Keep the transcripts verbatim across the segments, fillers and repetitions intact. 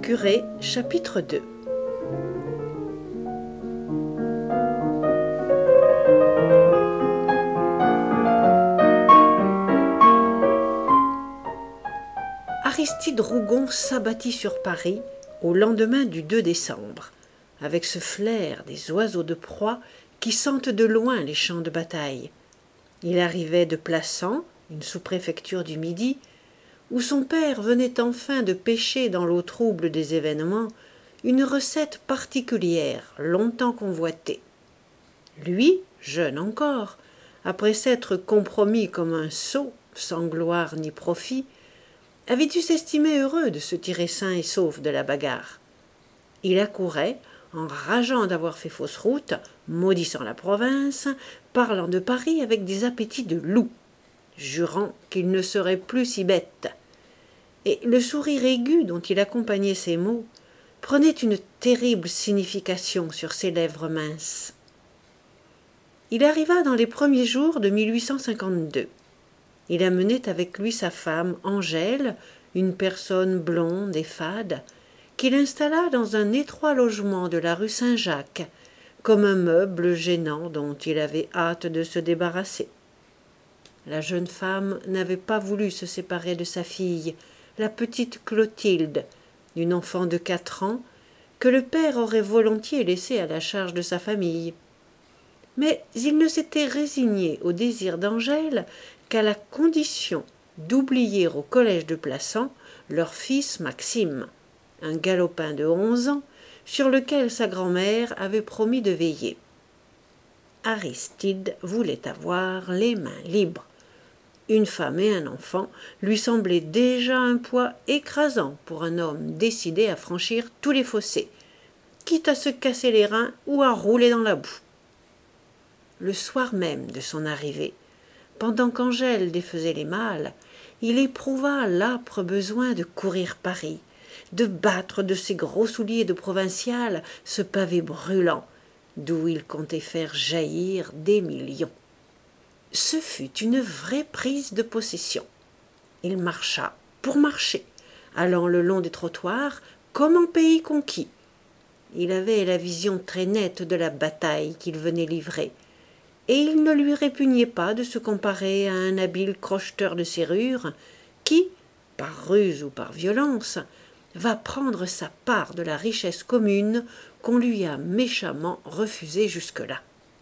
curé, chapitre deux. Aristide Rougon s'abattit sur Paris au lendemain du deux décembre, avec ce flair des oiseaux de proie qui sentent de loin les champs de bataille. Il arrivait de Plassans, une sous-préfecture du Midi, où son père venait enfin de pêcher dans l'eau trouble des événements une recette particulière, longtemps convoitée. Lui, jeune encore, après s'être compromis comme un sot, sans gloire ni profit, avait dû s'estimer heureux de se tirer sain et sauf de la bagarre. Il accourait, en rageant d'avoir fait fausse route, maudissant la province, parlant de Paris avec des appétits de loup, jurant qu'il ne serait plus si bête. Et le sourire aigu dont il accompagnait ces mots prenait une terrible signification sur ses lèvres minces. Il arriva dans les premiers jours de mille huit cent cinquante-deux. Il amenait avec lui sa femme Angèle, une personne blonde et fade, qu'il installa dans un étroit logement de la rue Saint-Jacques, comme un meuble gênant dont il avait hâte de se débarrasser. La jeune femme n'avait pas voulu se séparer de sa fille, la petite Clotilde, une enfant de quatre ans, que le père aurait volontiers laissée à la charge de sa famille. Mais il ne s'était résigné au désir d'Angèle qu'à la condition d'oublier au collège de Plassans leur fils Maxime, un galopin de onze ans, sur lequel sa grand-mère avait promis de veiller. Aristide voulait avoir les mains libres. Une femme et un enfant lui semblaient déjà un poids écrasant pour un homme décidé à franchir tous les fossés, quitte à se casser les reins ou à rouler dans la boue. Le soir même de son arrivée, pendant qu'Angèle défaisait les malles, il éprouva l'âpre besoin de courir Paris, de battre de ses gros souliers de provincial ce pavé brûlant, d'où il comptait faire jaillir des millions. Ce fut une vraie prise de possession. Il marcha pour marcher, allant le long des trottoirs comme en pays conquis. Il avait la vision très nette de la bataille qu'il venait livrer, et il ne lui répugnait pas de se comparer à un habile crocheteur de serrure qui, par ruse ou par violence, va prendre sa part de la richesse commune qu'on lui a méchamment refusée jusque-là.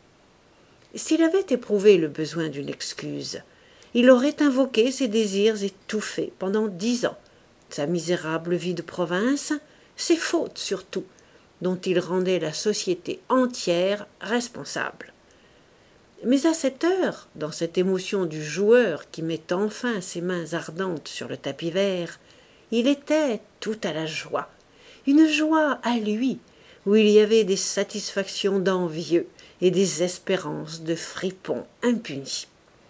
S'il avait éprouvé le besoin d'une excuse, il aurait invoqué ses désirs étouffés pendant dix ans, sa misérable vie de province, ses fautes surtout, dont il rendait la société entière responsable. Mais à cette heure, dans cette émotion du joueur qui met enfin ses mains ardentes sur le tapis vert, il était tout à la joie, une joie à lui, où il y avait des satisfactions d'envieux et des espérances de fripons impunis.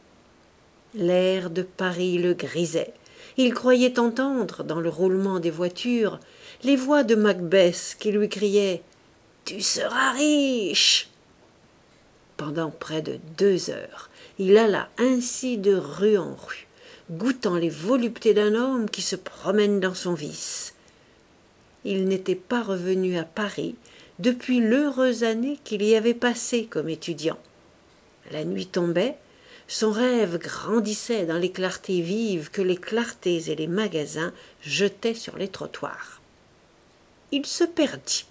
L'air de Paris le grisait. Il croyait entendre, dans le roulement des voitures, les voix de Macbeth qui lui criaient « Tu seras riche !» Pendant près de deux heures, il alla ainsi de rue en rue, goûtant les voluptés d'un homme qui se promène dans son vice. Il n'était pas revenu à Paris depuis l'heureuse année qu'il y avait passée comme étudiant. La nuit tombait, son rêve grandissait dans les clartés vives que les clartés et les magasins jetaient sur les trottoirs. Il se perdit.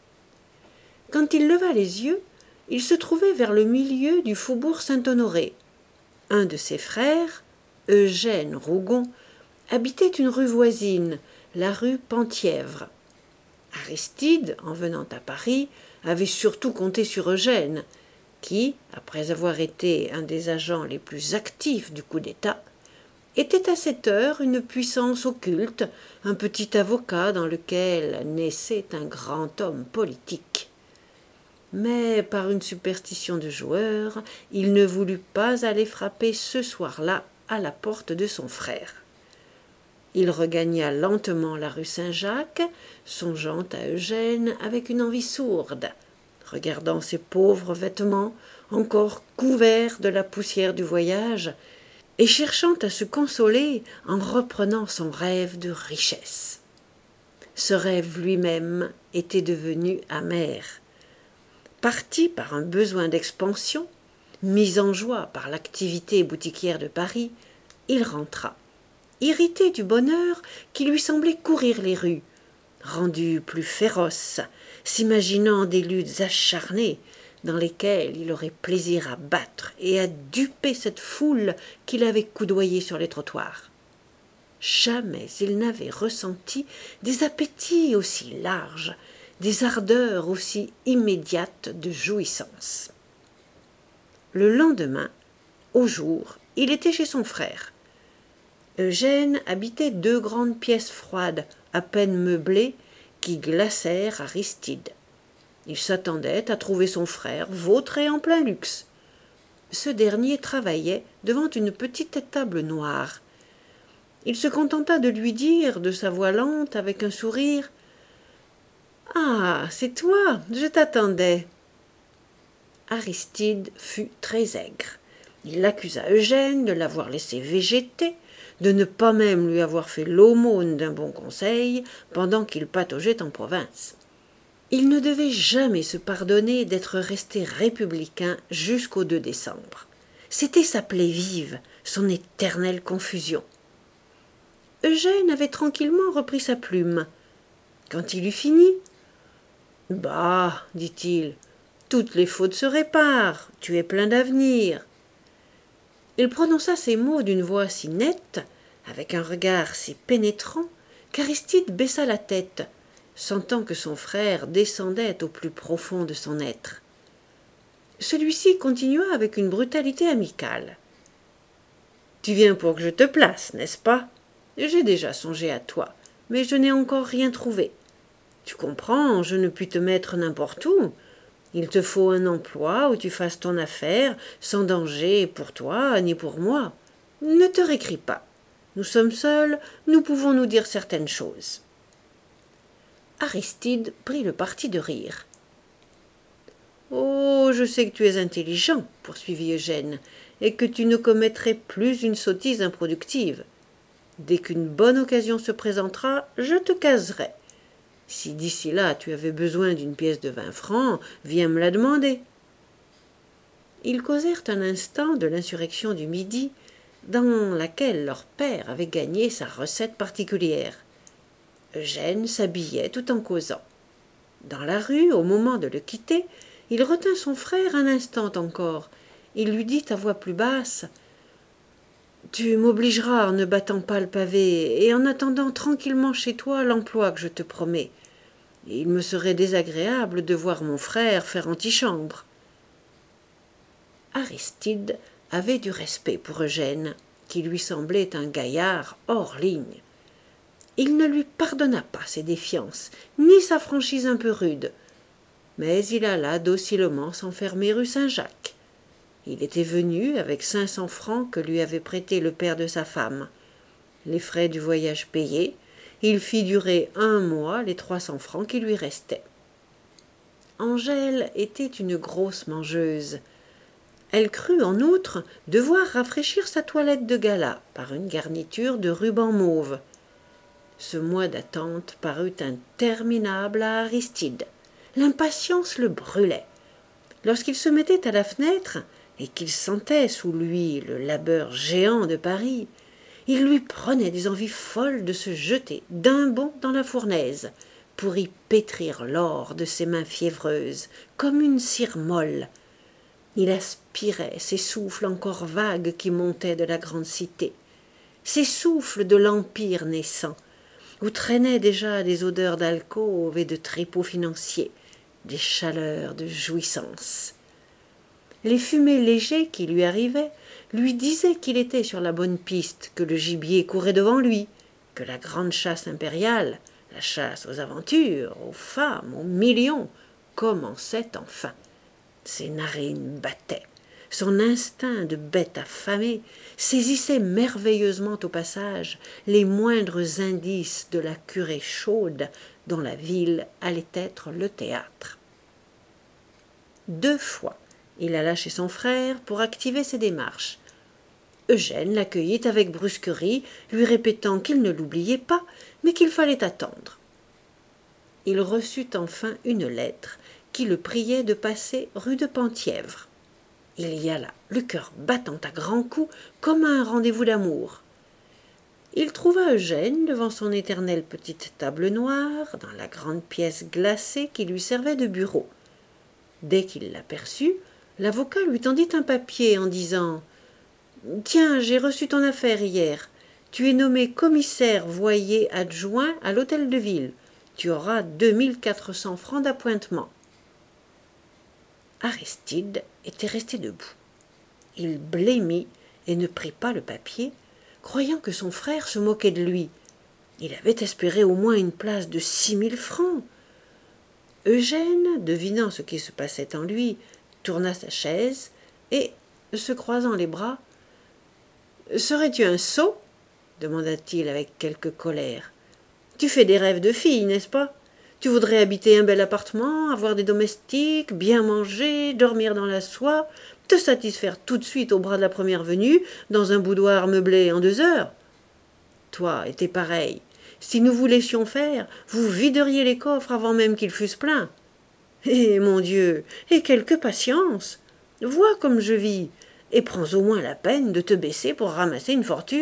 Quand il leva les yeux, il se trouvait vers le milieu du faubourg Saint-Honoré. Un de ses frères, Eugène Rougon, habitait une rue voisine, la rue Penthièvre. Aristide, en venant à Paris, avait surtout compté sur Eugène, qui, après avoir été un des agents les plus actifs du coup d'État, était à cette heure une puissance occulte, un petit avocat dans lequel naissait un grand homme politique. Mais par une superstition de joueur, il ne voulut pas aller frapper ce soir-là à la porte de son frère. Il regagna lentement la rue Saint-Jacques, songeant à Eugène avec une envie sourde, regardant ses pauvres vêtements encore couverts de la poussière du voyage, et cherchant à se consoler en reprenant son rêve de richesse. Ce rêve lui-même était devenu amer. Parti par un besoin d'expansion, mis en joie par l'activité boutiquière de Paris, il rentra, irrité du bonheur qui lui semblait courir les rues, rendu plus féroce, s'imaginant des luttes acharnées dans lesquelles il aurait plaisir à battre et à duper cette foule qu'il avait coudoyée sur les trottoirs. Jamais il n'avait ressenti des appétits aussi larges, des ardeurs aussi immédiates de jouissance. Le lendemain, au jour, il était chez son frère. Eugène habitait deux grandes pièces froides, à peine meublées, qui glacèrent Aristide. Il s'attendait à trouver son frère vautré en plein luxe. Ce dernier travaillait devant une petite table noire. Il se contenta de lui dire, de sa voix lente, avec un sourire, « Ah, c'est toi, je t'attendais. » Aristide fut très aigre. Il accusa Eugène de l'avoir laissé végéter, de ne pas même lui avoir fait l'aumône d'un bon conseil pendant qu'il pataugeait en province. Il ne devait jamais se pardonner d'être resté républicain jusqu'au deux décembre. C'était sa plaie vive, son éternelle confusion. Eugène avait tranquillement repris sa plume. Quand il eut fini, « Bah, dit-il, toutes les fautes se réparent, tu es plein d'avenir. » Il prononça ces mots d'une voix si nette, avec un regard si pénétrant, qu'Aristide baissa la tête, sentant que son frère descendait au plus profond de son être. Celui-ci continua avec une brutalité amicale. « Tu viens pour que je te place, n'est-ce pas ? J'ai déjà songé à toi, mais je n'ai encore rien trouvé. Tu comprends, je ne puis te mettre n'importe où. Il te faut un emploi où tu fasses ton affaire, sans danger pour toi ni pour moi. Ne te récrie pas. Nous sommes seuls, nous pouvons nous dire certaines choses. » Aristide prit le parti de rire. « Oh, je sais que tu es intelligent, poursuivit Eugène, et que tu ne commettrais plus une sottise improductive. Dès qu'une bonne occasion se présentera, je te caserai. Si d'ici là tu avais besoin d'une pièce de vingt francs, viens me la demander. » Ils causèrent un instant de l'insurrection du Midi, dans laquelle leur père avait gagné sa recette particulière. Eugène s'habillait tout en causant. Dans la rue, au moment de le quitter, il retint son frère un instant encore. Il lui dit à voix plus basse, « Tu m'obligeras en ne battant pas le pavé et en attendant tranquillement chez toi l'emploi que je te promets. Il me serait désagréable de voir mon frère faire antichambre. » Aristide avait du respect pour Eugène, qui lui semblait un gaillard hors ligne. Il ne lui pardonna pas ses défiances, ni sa franchise un peu rude, mais il alla docilement s'enfermer rue Saint-Jacques. Il était venu avec cinq cents francs que lui avait prêtés le père de sa femme. Les frais du voyage payés, il fit durer un mois les trois cents francs qui lui restaient. Angèle était une grosse mangeuse. Elle crut, en outre, devoir rafraîchir sa toilette de gala par une garniture de ruban mauve. Ce mois d'attente parut interminable à Aristide. L'impatience le brûlait. Lorsqu'il se mettait à la fenêtre, et qu'il sentait sous lui le labeur géant de Paris, il lui prenait des envies folles de se jeter d'un bond dans la fournaise pour y pétrir l'or de ses mains fiévreuses, comme une cire molle. Il aspirait ces souffles encore vagues qui montaient de la grande cité, ces souffles de l'empire naissant, où traînaient déjà des odeurs d'alcôve et de trépeaux financiers, des chaleurs de jouissance. Les fumées légers qui lui arrivaient lui disaient qu'il était sur la bonne piste, que le gibier courait devant lui, que la grande chasse impériale, la chasse aux aventures, aux femmes, aux millions, commençait enfin. Ses narines battaient. Son instinct de bête affamée saisissait merveilleusement au passage les moindres indices de la curée chaude dont la ville allait être le théâtre. Deux fois, il alla chez son frère pour activer ses démarches. Eugène l'accueillit avec brusquerie, lui répétant qu'il ne l'oubliait pas, mais qu'il fallait attendre. il reçut enfin une lettre qui le priait de passer rue de Penthièvre. Il y alla, le cœur battant à grands coups, comme à un rendez-vous d'amour. Il trouva Eugène devant son éternelle petite table noire, dans la grande pièce glacée qui lui servait de bureau. Dès qu'il l'aperçut, l'avocat lui tendit un papier en disant « Tiens, j'ai reçu ton affaire hier. Tu es nommé commissaire voyer adjoint à l'hôtel de ville. Tu auras deux mille quatre cents francs d'appointement. » Aristide était resté debout. Il blêmit et ne prit pas le papier, croyant que son frère se moquait de lui. Il avait espéré au moins une place de six mille francs. Eugène, devinant ce qui se passait en lui, tourna sa chaise et, se croisant les bras, « Serais-tu un sot ?» demanda-t-il avec quelque colère. « Tu fais des rêves de fille, n'est-ce pas ? Tu voudrais habiter un bel appartement, avoir des domestiques, bien manger, dormir dans la soie, te satisfaire tout de suite au bras de la première venue, dans un boudoir meublé en deux heures. Toi et tes pareils, si nous vous laissions faire, vous videriez les coffres avant même qu'ils fussent pleins. Eh, mon Dieu, et quelque patience! Vois comme je vis, et prends au moins la peine de te baisser pour ramasser une fortune. »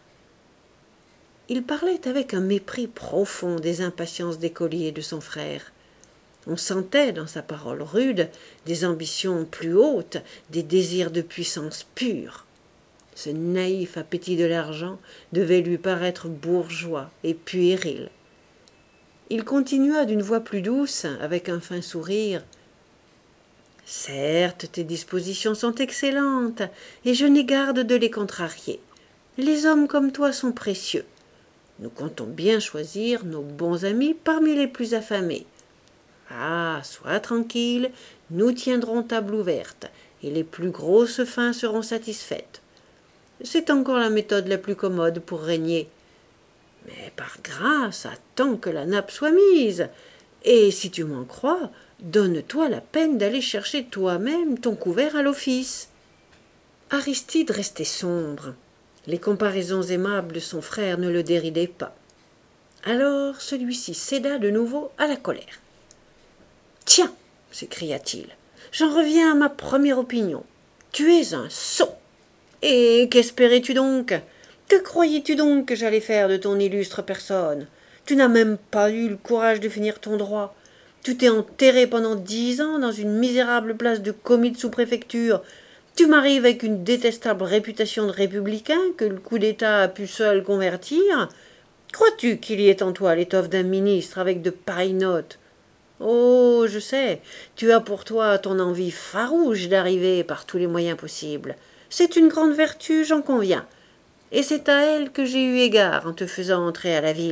Il parlait avec un mépris profond des impatiences d'écolier de son frère. On sentait dans sa parole rude des ambitions plus hautes, des désirs de puissance pure. Ce naïf appétit de l'argent devait lui paraître bourgeois et puéril. Il continua d'une voix plus douce, avec un fin sourire. « Certes, tes dispositions sont excellentes, et je n'ai garde de les contrarier. Les hommes comme toi sont précieux. Nous comptons bien choisir nos bons amis parmi les plus affamés. Ah, sois tranquille, nous tiendrons table ouverte, et les plus grosses fins seront satisfaites. C'est encore la méthode la plus commode pour régner. Mais par grâce, attends que la nappe soit mise, et si tu m'en crois, donne-toi la peine d'aller chercher toi-même ton couvert à l'office. » Aristide restait sombre. Les comparaisons aimables de son frère ne le déridaient pas. Alors celui-ci céda de nouveau à la colère. « Tiens, s'écria-t-il, j'en reviens à ma première opinion. Tu es un sot. Et qu'espérais-tu donc? Que croyais-tu donc que j'allais faire de ton illustre personne? Tu n'as même pas eu le courage de finir ton droit. Tu t'es enterré pendant dix ans dans une misérable place de commis de sous-préfecture. Tu m'arrives avec une détestable réputation de républicain que le coup d'État a pu seul convertir. Crois-tu qu'il y ait en toi l'étoffe d'un ministre avec de pareilles notes? Oh, je sais, tu as pour toi ton envie farouche d'arriver par tous les moyens possibles. C'est une grande vertu, j'en conviens. Et c'est à elle que j'ai eu égard en te faisant entrer à la ville. »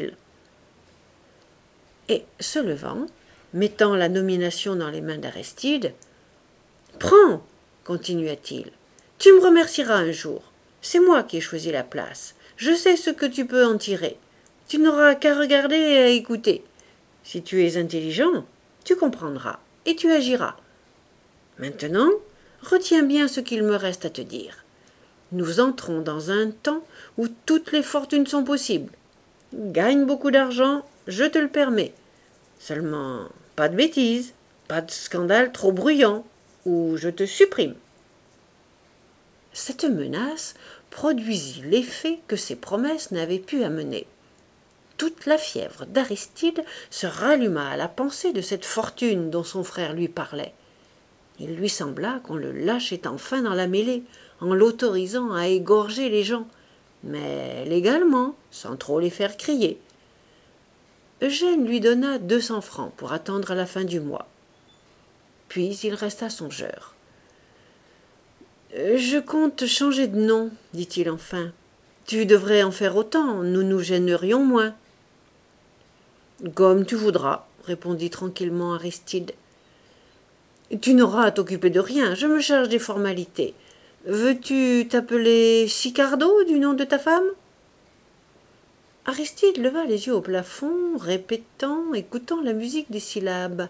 Et, se levant, mettant la nomination dans les mains d'Aristide, « Prends, continua-t-il, tu me remercieras un jour. C'est moi qui ai choisi la place. Je sais ce que tu peux en tirer. Tu n'auras qu'à regarder et à écouter. Si tu es intelligent, tu comprendras et tu agiras. Maintenant, retiens bien ce qu'il me reste à te dire. Nous entrons dans un temps où toutes les fortunes sont possibles. Gagne beaucoup d'argent, je te le permets. Seulement, pas de bêtises, pas de scandale trop bruyant, ou je te supprime. » Cette menace produisit l'effet que ses promesses n'avaient pu amener. Toute la fièvre d'Aristide se ralluma à la pensée de cette fortune dont son frère lui parlait. Il lui sembla qu'on le lâchait enfin dans la mêlée, en l'autorisant à égorger les gens, mais légalement, sans trop les faire crier. Eugène lui donna deux cents francs pour attendre la fin du mois. Puis il resta songeur. « Je compte changer de nom, dit-il enfin. Tu devrais en faire autant, nous nous gênerions moins. »« Comme tu voudras, répondit tranquillement Aristide. Tu n'auras à t'occuper de rien, je me charge des formalités. Veux-tu t'appeler Sicardo du nom de ta femme? » Aristide leva les yeux au plafond, répétant, écoutant la musique des syllabes.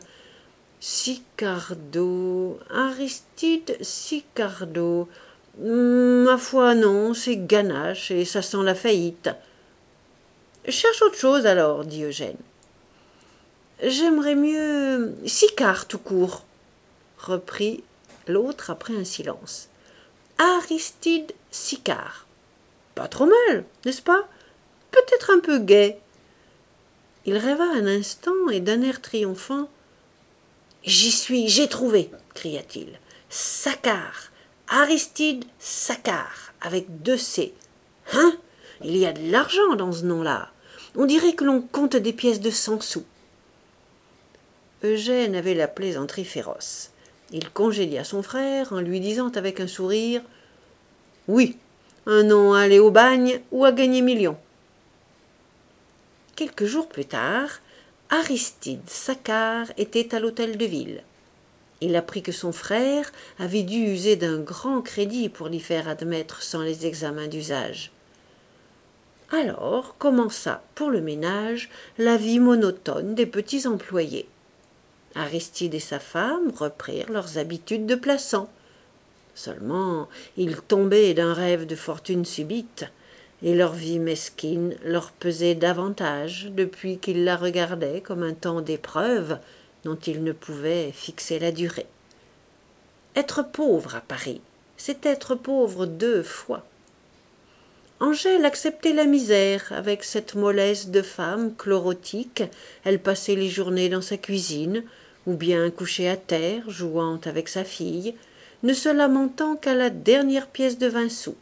Sicardo, Aristide Sicardo. Ma foi, non, c'est ganache et ça sent la faillite. Cherche autre chose alors, dit Eugène. J'aimerais mieux Sicard tout court, reprit l'autre après un silence. Aristide Sicard. Pas trop mal, n'est-ce pas? Peut-être un peu gai. Il rêva un instant et d'un air triomphant. J'y suis, j'ai trouvé, cria-t-il. Saccard, Aristide Saccard, avec deux C. Hein? Il y a de l'argent dans ce nom-là. On dirait que l'on compte des pièces de cent sous. Eugène avait la plaisanterie féroce. Il congédia son frère en lui disant avec un sourire « Oui, un nom à aller au bagne ou à gagner millions. » Quelques jours plus tard, Aristide Saccard était à l'hôtel de ville. Il apprit que son frère avait dû user d'un grand crédit pour l'y faire admettre sans les examens d'usage. Alors commença pour le ménage la vie monotone des petits employés. Aristide et sa femme reprirent leurs habitudes de plaçants. Seulement, ils tombaient d'un rêve de fortune subite, et leur vie mesquine leur pesait davantage depuis qu'ils la regardaient comme un temps d'épreuve dont ils ne pouvaient fixer la durée. Être pauvre à Paris, c'est être pauvre deux fois. Angèle acceptait la misère avec cette mollesse de femme chlorotique. Elle passait les journées dans sa cuisine, ou bien couchée à terre, jouant avec sa fille, ne se lamentant qu'à la dernière pièce de vingt sous.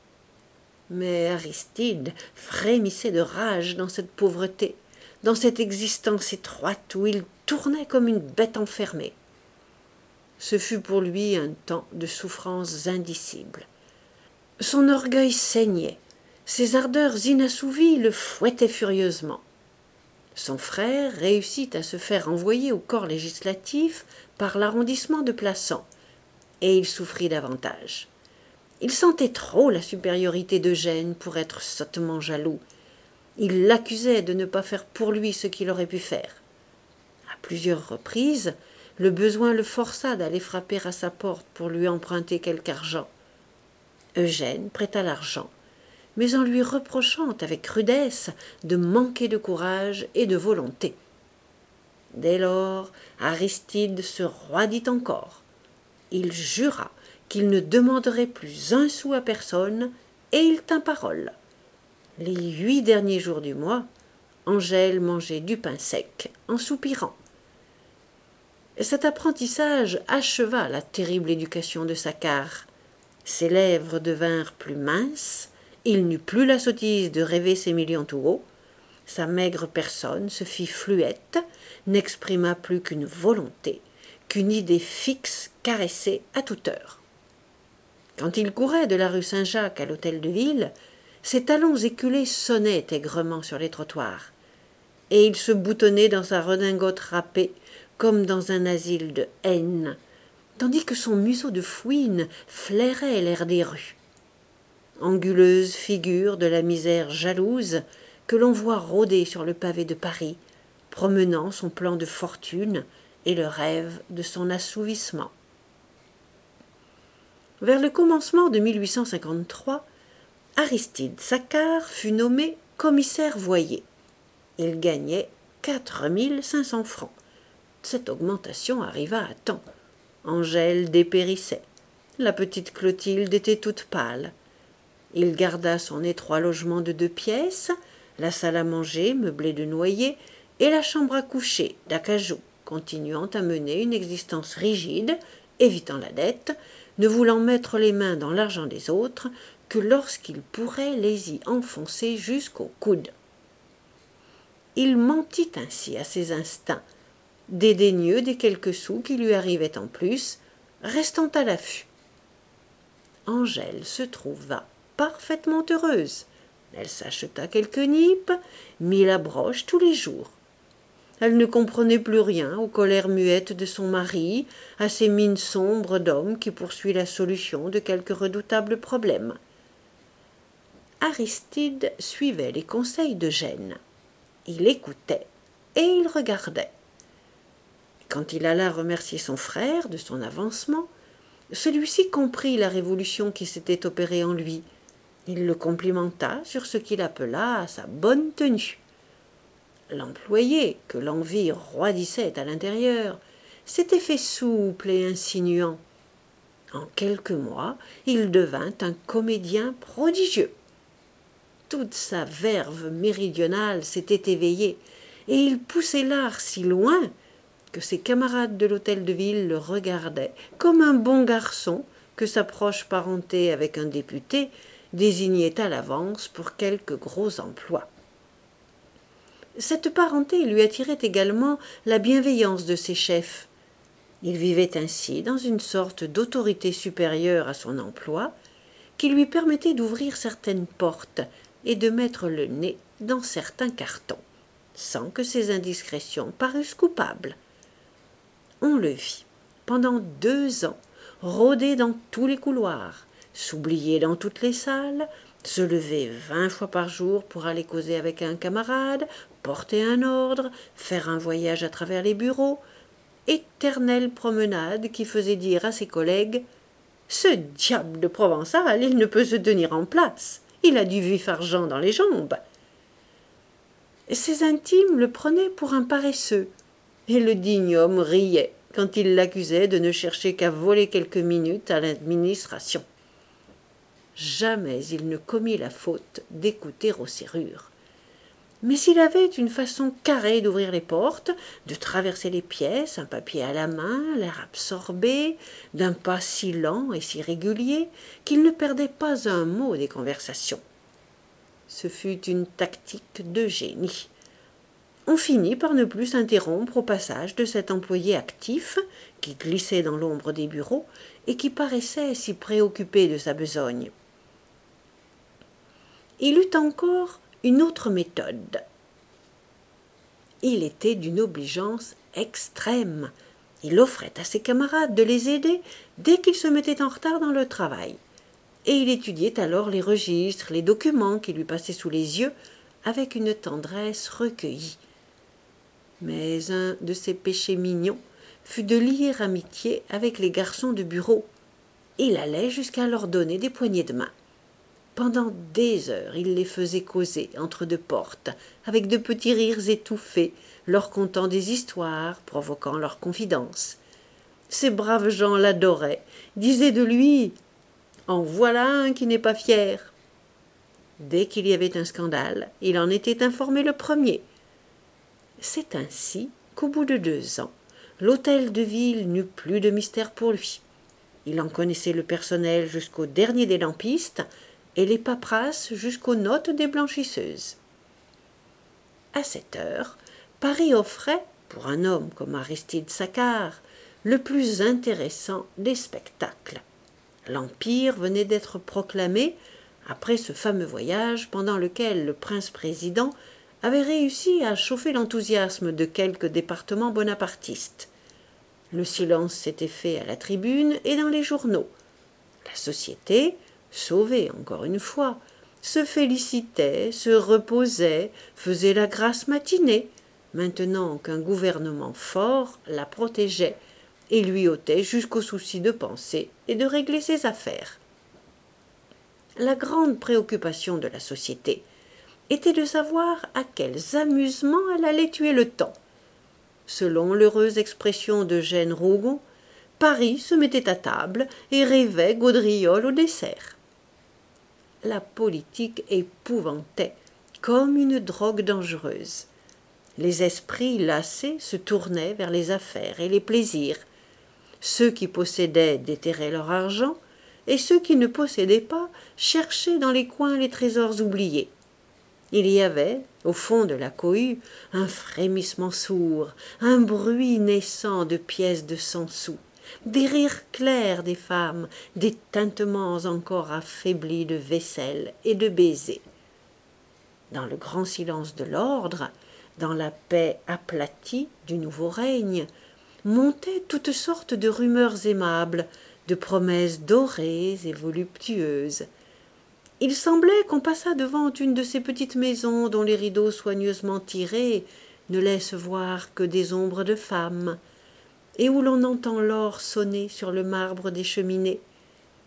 Mais Aristide frémissait de rage dans cette pauvreté, dans cette existence étroite où il tournait comme une bête enfermée. Ce fut pour lui un temps de souffrances indicibles. Son orgueil saignait, ses ardeurs inassouvies le fouettaient furieusement. Son frère réussit à se faire envoyer au corps législatif par l'arrondissement de Plassans, et il souffrit davantage. Il sentait trop la supériorité d'Eugène pour être sottement jaloux. Il l'accusait de ne pas faire pour lui ce qu'il aurait pu faire. À plusieurs reprises, le besoin le força d'aller frapper à sa porte pour lui emprunter quelque argent. Eugène prêta l'argent, mais en lui reprochant avec rudesse de manquer de courage et de volonté. Dès lors, Aristide se roidit encore. Il jura qu'il ne demanderait plus un sou à personne, et il tint parole. Les huit derniers jours du mois, Angèle mangeait du pain sec en soupirant. Cet apprentissage acheva la terrible éducation de Saccard. Ses lèvres devinrent plus minces, il n'eut plus la sottise de rêver ses millions tout haut, sa maigre personne se fit fluette, n'exprima plus qu'une volonté, qu'une idée fixe caressée à toute heure. Quand il courait de la rue Saint-Jacques à l'hôtel de ville, ses talons éculés sonnaient aigrement sur les trottoirs, et il se boutonnait dans sa redingote râpée comme dans un asile de haine, tandis que son museau de fouine flairait l'air des rues. Anguleuse figure de la misère jalouse que l'on voit rôder sur le pavé de Paris, promenant son plan de fortune et le rêve de son assouvissement. Vers le commencement de mille huit cent cinquante-trois, Aristide Saccard fut nommé commissaire voyer. Il gagnait quatre mille cinq cents francs. Cette augmentation arriva à temps. Angèle dépérissait. La petite Clotilde était toute pâle. Il garda son étroit logement de deux pièces, la salle à manger meublée de noyer et la chambre à coucher d'acajou, continuant à mener une existence rigide, évitant la dette, ne voulant mettre les mains dans l'argent des autres que lorsqu'il pourrait les y enfoncer jusqu'au coude. Il mentit ainsi à ses instincts, dédaigneux des quelques sous qui lui arrivaient en plus, restant à l'affût. Angèle se trouva parfaitement heureuse. Elle s'acheta quelques nippes, mit la broche tous les jours. Elle ne comprenait plus rien aux colères muettes de son mari, à ces mines sombres d'homme qui poursuit la solution de quelque redoutable problème. Aristide suivait les conseils d'Eugène. Il écoutait et il regardait. Quand il alla remercier son frère de son avancement, celui-ci comprit la révolution qui s'était opérée en lui. Il le complimenta sur ce qu'il appela sa bonne tenue. L'employé, que l'envie roidissait à l'intérieur, s'était fait souple et insinuant. En quelques mois, il devint un comédien prodigieux. Toute sa verve méridionale s'était éveillée, et il poussait l'art si loin que ses camarades de l'hôtel de ville le regardaient comme un bon garçon que sa proche parenté avec un député désignait à l'avance pour quelque gros emploi. Cette parenté lui attirait également la bienveillance de ses chefs. Il vivait ainsi dans une sorte d'autorité supérieure à son emploi, qui lui permettait d'ouvrir certaines portes et de mettre le nez dans certains cartons, sans que ses indiscrétions parussent coupables. On le vit, pendant deux ans, rôder dans tous les couloirs, s'oublier dans toutes les salles, se lever vingt fois par jour pour aller causer avec un camarade, porter un ordre, faire un voyage à travers les bureaux, éternelle promenade qui faisait dire à ses collègues « Ce diable de Provençal, il ne peut se tenir en place, il a du vif argent dans les jambes !» Ses intimes le prenaient pour un paresseux, et le digne homme riait quand il l'accusait de ne chercher qu'à voler quelques minutes à l'administration. Jamais il ne commit la faute d'écouter aux serrures. Mais il avait une façon carrée d'ouvrir les portes, de traverser les pièces, un papier à la main, l'air absorbé, d'un pas si lent et si régulier qu'il ne perdait pas un mot des conversations. Ce fut une tactique de génie. On finit par ne plus s'interrompre au passage de cet employé actif qui glissait dans l'ombre des bureaux et qui paraissait si préoccupé de sa besogne. Il eut encore une autre méthode. Il était d'une obligeance extrême. Il offrait à ses camarades de les aider dès qu'ils se mettaient en retard dans le travail. Et il étudiait alors les registres, les documents qui lui passaient sous les yeux avec une tendresse recueillie. Mais un de ses péchés mignons fut de lier amitié avec les garçons de bureau. Il allait jusqu'à leur donner des poignées de main. Pendant des heures, il les faisait causer entre deux portes, avec de petits rires étouffés, leur contant des histoires, provoquant leurs confidences. Ces braves gens l'adoraient, disaient de lui « En voilà un qui n'est pas fier !» Dès qu'il y avait un scandale, il en était informé le premier. C'est ainsi qu'au bout de deux ans, l'hôtel de ville n'eut plus de mystère pour lui. Il en connaissait le personnel jusqu'au dernier des lampistes, et les paperasses jusqu'aux notes des blanchisseuses. À cette heure, Paris offrait, pour un homme comme Aristide Sacquart, le plus intéressant des spectacles. L'Empire venait d'être proclamé après ce fameux voyage pendant lequel le prince-président avait réussi à chauffer l'enthousiasme de quelques départements bonapartistes. Le silence s'était fait à la tribune et dans les journaux. La société, sauvée encore une fois, se félicitait, se reposait, faisait la grasse matinée, maintenant qu'un gouvernement fort la protégeait et lui ôtait jusqu'au souci de penser et de régler ses affaires. La grande préoccupation de la société était de savoir à quels amusements elle allait tuer le temps. Selon l'heureuse expression d'Eugène Rougon, Paris se mettait à table et rêvait gaudrioles au dessert. La politique épouvantait, comme une drogue dangereuse. Les esprits lassés se tournaient vers les affaires et les plaisirs. Ceux qui possédaient déterraient leur argent, et ceux qui ne possédaient pas cherchaient dans les coins les trésors oubliés. Il y avait, au fond de la cohue, un frémissement sourd, un bruit naissant de pièces de cent sous, des rires clairs des femmes, des tintements encore affaiblis de vaisselle et de baisers. Dans le grand silence de l'ordre, dans la paix aplatie du nouveau règne, montaient toutes sortes de rumeurs aimables, de promesses dorées et voluptueuses. Il semblait qu'on passât devant une de ces petites maisons dont les rideaux soigneusement tirés ne laissent voir que des ombres de femmes, et où l'on entend l'or sonner sur le marbre des cheminées.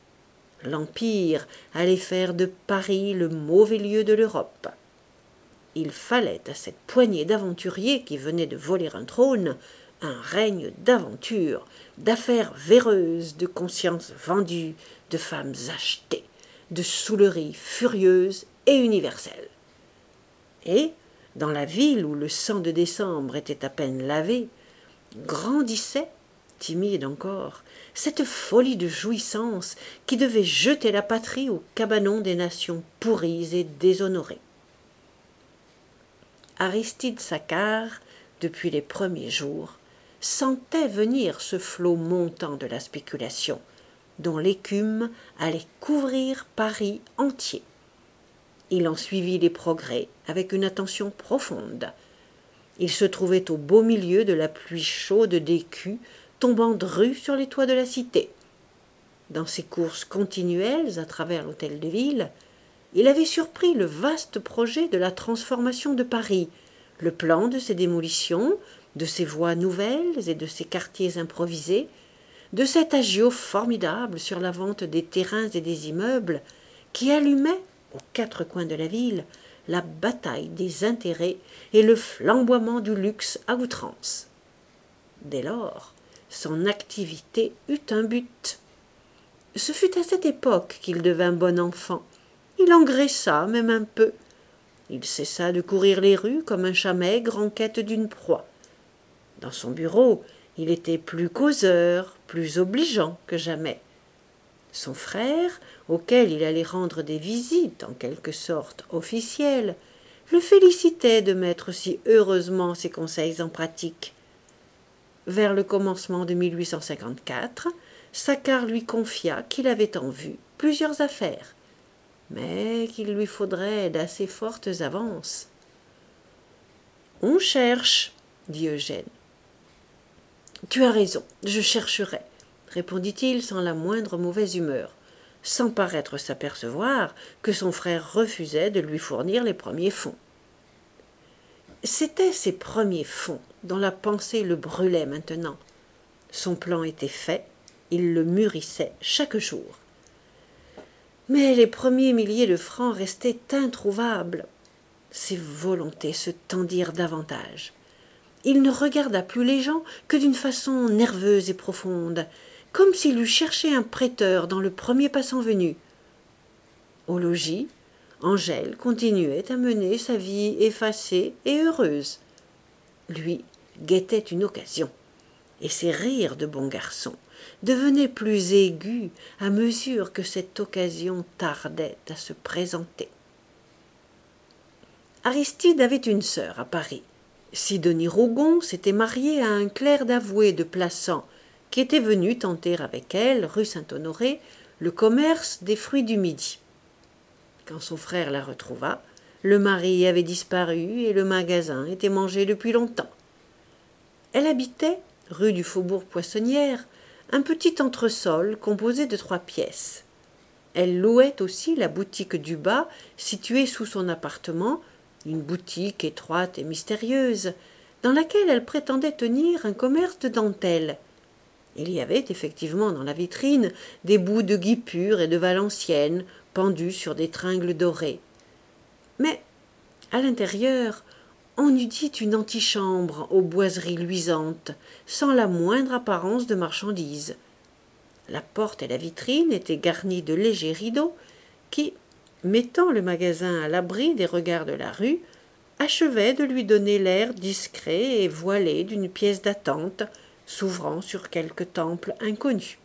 L'Empire allait faire de Paris le mauvais lieu de l'Europe. Il fallait à cette poignée d'aventuriers qui venaient de voler un trône un règne d'aventure, d'affaires véreuses, de consciences vendues, de femmes achetées, de saouleries furieuses et universelles. Et, dans la ville où le sang de décembre était à peine lavé, grandissait, timide encore, cette folie de jouissance qui devait jeter la patrie au cabanon des nations pourries et déshonorées. Aristide Saccard, depuis les premiers jours, sentait venir ce flot montant de la spéculation, dont l'écume allait couvrir Paris entier. Il en suivit les progrès avec une attention profonde. Il se trouvait au beau milieu de la pluie chaude d'écus tombant drue sur les toits de la cité. Dans ses courses continuelles à travers l'hôtel de ville, il avait surpris le vaste projet de la transformation de Paris, le plan de ses démolitions, de ses voies nouvelles et de ses quartiers improvisés, de cet agio formidable sur la vente des terrains et des immeubles qui allumait, aux quatre coins de la ville, la bataille des intérêts et le flamboiement du luxe à outrance. Dès lors, son activité eut un but. Ce fut à cette époque qu'il devint bon enfant. Il engraissa même un peu. Il cessa de courir les rues comme un chat maigre en quête d'une proie. Dans son bureau, il était plus causeur, plus obligeant que jamais. Son frère, auquel il allait rendre des visites en quelque sorte officielles, le félicitait de mettre si heureusement ses conseils en pratique. Vers le commencement de mille huit cent cinquante-quatre, Saccard lui confia qu'il avait en vue plusieurs affaires, mais qu'il lui faudrait d'assez fortes avances. « On cherche, » dit Eugène. « Tu as raison, je chercherai, » répondit-il sans la moindre mauvaise humeur, sans paraître s'apercevoir que son frère refusait de lui fournir les premiers fonds. C'étaient ces premiers fonds dont la pensée le brûlait maintenant. Son plan était fait, il le mûrissait chaque jour. Mais les premiers milliers de francs restaient introuvables. Ses volontés se tendirent davantage. Il ne regarda plus les gens que d'une façon nerveuse et profonde, comme s'il eût cherché un prêteur dans le premier passant venu. Au logis, Angèle continuait à mener sa vie effacée et heureuse. Lui guettait une occasion, et ses rires de bon garçon devenaient plus aigus à mesure que cette occasion tardait à se présenter. Aristide avait une sœur à Paris. Sidonie Rougon s'était mariée à un clerc d'avoué de Plassans, qui était venu tenter avec elle, rue Saint-Honoré, le commerce des fruits du Midi. Quand son frère la retrouva, le mari avait disparu et le magasin était mangé depuis longtemps. Elle habitait, rue du Faubourg-Poissonnière, un petit entresol composé de trois pièces. Elle louait aussi la boutique du bas, située sous son appartement, une boutique étroite et mystérieuse, dans laquelle elle prétendait tenir un commerce de dentelle. Il y avait effectivement dans la vitrine des bouts de guipure et de valenciennes pendus sur des tringles dorées. Mais, à l'intérieur, on eût dit une antichambre aux boiseries luisantes, sans la moindre apparence de marchandise. La porte et la vitrine étaient garnies de légers rideaux qui, mettant le magasin à l'abri des regards de la rue, achevait de lui donner l'air discret et voilé d'une pièce d'attente s'ouvrant sur quelque temple inconnu.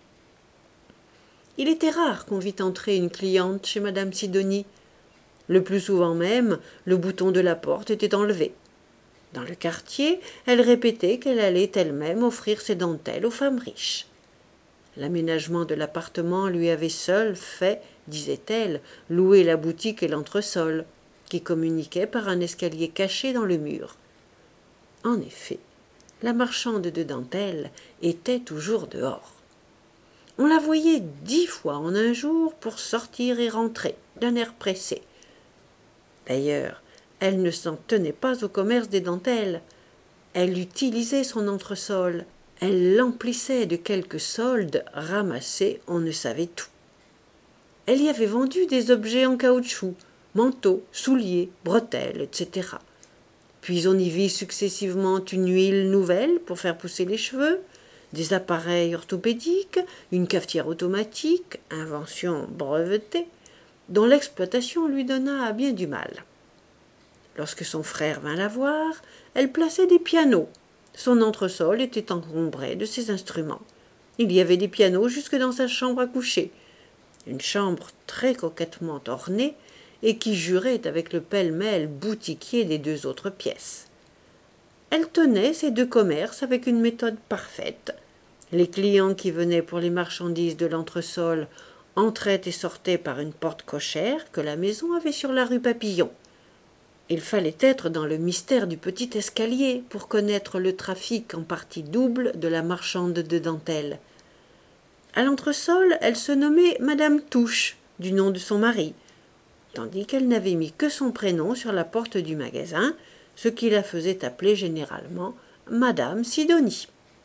Il était rare qu'on vît entrer une cliente chez madame Sidonie. Le plus souvent même, le bouton de la porte était enlevé. Dans le quartier, elle répétait qu'elle allait elle-même offrir ses dentelles aux femmes riches. L'aménagement de l'appartement lui avait seul fait, disait-elle, louer la boutique et l'entresol, qui communiquaient par un escalier caché dans le mur. En effet, la marchande de dentelles était toujours dehors. On la voyait dix fois en un jour pour sortir et rentrer, d'un air pressé. D'ailleurs, elle ne s'en tenait pas au commerce des dentelles. Elle utilisait son entresol. Elle l'emplissait de quelques soldes ramassés on ne savait où. Elle y avait vendu des objets en caoutchouc, manteaux, souliers, bretelles, et cetera. Puis on y vit successivement une huile nouvelle pour faire pousser les cheveux, des appareils orthopédiques, une cafetière automatique, invention brevetée, dont l'exploitation lui donna bien du mal. Lorsque son frère vint la voir, elle plaçait des pianos. Son entresol était encombré de ses instruments. Il y avait des pianos jusque dans sa chambre à coucher, une chambre très coquettement ornée et qui jurait avec le pêle-mêle boutiquier des deux autres pièces. Elle tenait ces deux commerces avec une méthode parfaite. Les clients qui venaient pour les marchandises de l'entresol entraient et sortaient par une porte cochère que la maison avait sur la rue Papillon. Il fallait être dans le mystère du petit escalier pour connaître le trafic en partie double de la marchande de dentelle. À l'entresol, elle se nommait Madame Touche, du nom de son mari, tandis qu'elle n'avait mis que son prénom sur la porte du magasin, ce qui la faisait appeler généralement Madame Sidonie.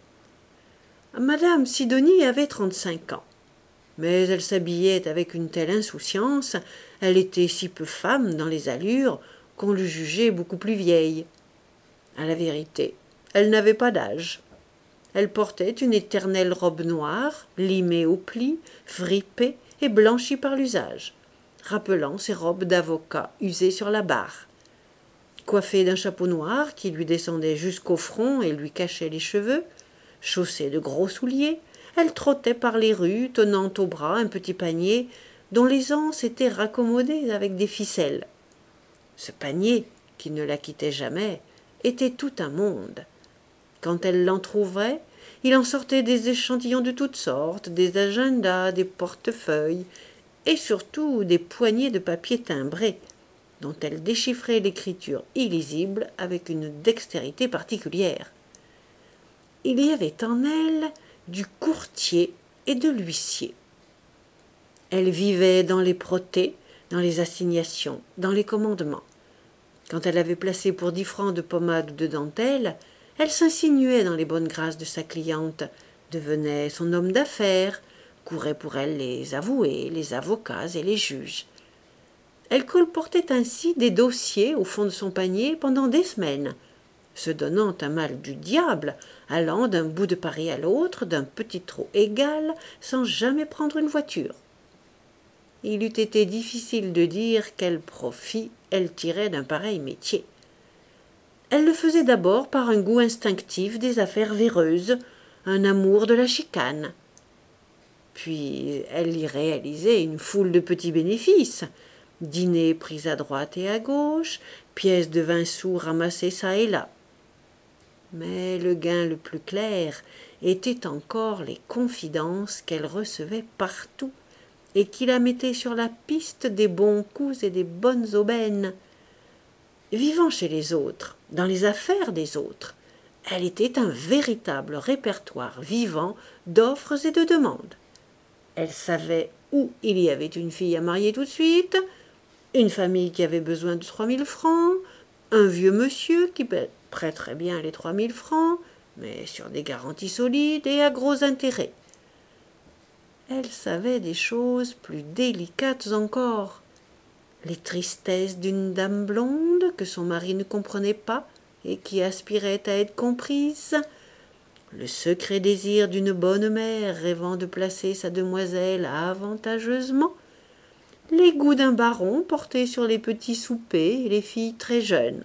Madame Sidonie avait trente-cinq ans, mais elle s'habillait avec une telle insouciance, elle était si peu femme dans les allures, qu'on le jugeait beaucoup plus vieille. À la vérité, elle n'avait pas d'âge. Elle portait une éternelle robe noire, limée aux plis, fripée et blanchie par l'usage, rappelant ses robes d'avocat usées sur la barre. Coiffée d'un chapeau noir qui lui descendait jusqu'au front et lui cachait les cheveux, chaussée de gros souliers, elle trottait par les rues, tenant au bras un petit panier dont les anses étaient raccommodées avec des ficelles. Ce panier, qui ne la quittait jamais, était tout un monde. Quand elle l'entrouvrait, il en sortait des échantillons de toutes sortes, des agendas, des portefeuilles, et surtout des poignées de papier timbré, dont elle déchiffrait l'écriture illisible avec une dextérité particulière. Il y avait en elle du courtier et de l'huissier. Elle vivait dans les protées, dans les assignations, dans les commandements. Quand elle avait placé pour dix francs de pommade ou de dentelle, elle s'insinuait dans les bonnes grâces de sa cliente, devenait son homme d'affaires, courait pour elle les avoués, les avocats et les juges. Elle colportait ainsi des dossiers au fond de son panier pendant des semaines, se donnant un mal du diable, allant d'un bout de Paris à l'autre, d'un petit trot égal, sans jamais prendre une voiture. Il eût été difficile de dire quel profit elle tirait d'un pareil métier. Elle le faisait d'abord par un goût instinctif des affaires véreuses, un amour de la chicane. Puis elle y réalisait une foule de petits bénéfices, dîners pris à droite et à gauche, pièces de vingt sous ramassées çà et là. Mais le gain le plus clair était encore les confidences qu'elle recevait partout, et qui la mettaient sur la piste des bons coups et des bonnes aubaines. Vivant chez les autres, dans les affaires des autres, elle était un véritable répertoire vivant d'offres et de demandes. Elle savait où il y avait une fille à marier tout de suite, une famille qui avait besoin de trois mille francs, un vieux monsieur qui prêterait bien les trois mille francs, mais sur des garanties solides et à gros intérêts. Elle savait des choses plus délicates encore. Les tristesses d'une dame blonde que son mari ne comprenait pas et qui aspirait à être comprise, le secret désir d'une bonne mère rêvant de placer sa demoiselle avantageusement, les goûts d'un baron portés sur les petits soupers et les filles très jeunes.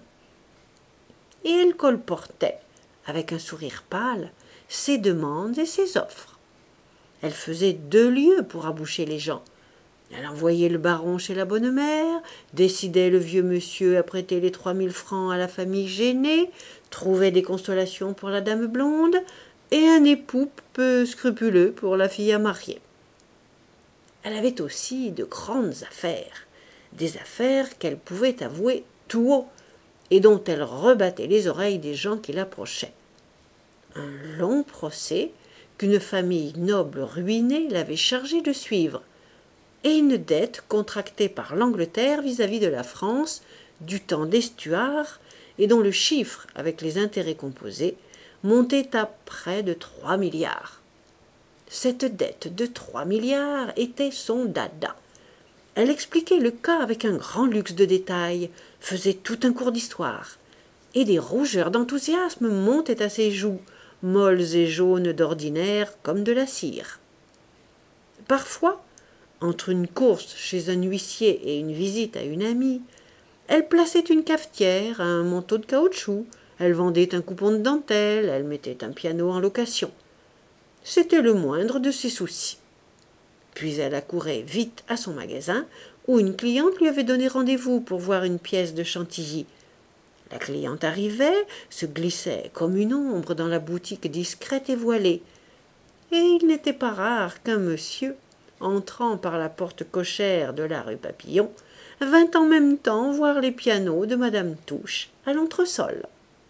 Et elle colportait, avec un sourire pâle, ses demandes et ses offres. Elle faisait deux lieues pour aboucher les gens. Elle envoyait le baron chez la bonne mère, décidait le vieux monsieur à prêter les trois mille francs à la famille gênée, trouvait des consolations pour la dame blonde et un époux peu scrupuleux pour la fille à marier. Elle avait aussi de grandes affaires, des affaires qu'elle pouvait avouer tout haut et dont elle rebattait les oreilles des gens qui l'approchaient. Un long procès qu'une famille noble ruinée l'avait chargée de suivre, et une dette contractée par l'Angleterre vis-à-vis de la France du temps d'Estuard et dont le chiffre, avec les intérêts composés, montait à près de trois milliards. Cette dette de trois milliards était son dada. Elle expliquait le cas avec un grand luxe de détails, faisait tout un cours d'histoire, et des rougeurs d'enthousiasme montaient à ses joues, molles et jaunes d'ordinaire comme de la cire. Parfois, entre une course chez un huissier et une visite à une amie, elle plaçait une cafetière, un manteau de caoutchouc, elle vendait un coupon de dentelle, elle mettait un piano en location. C'était le moindre de ses soucis. Puis elle accourait vite à son magasin, où une cliente lui avait donné rendez-vous pour voir une pièce de Chantilly. La cliente arrivait, se glissait comme une ombre dans la boutique discrète et voilée. Et il n'était pas rare qu'un monsieur, entrant par la porte cochère de la rue Papillon, vint en même temps voir les pianos de madame Touche à l'entresol.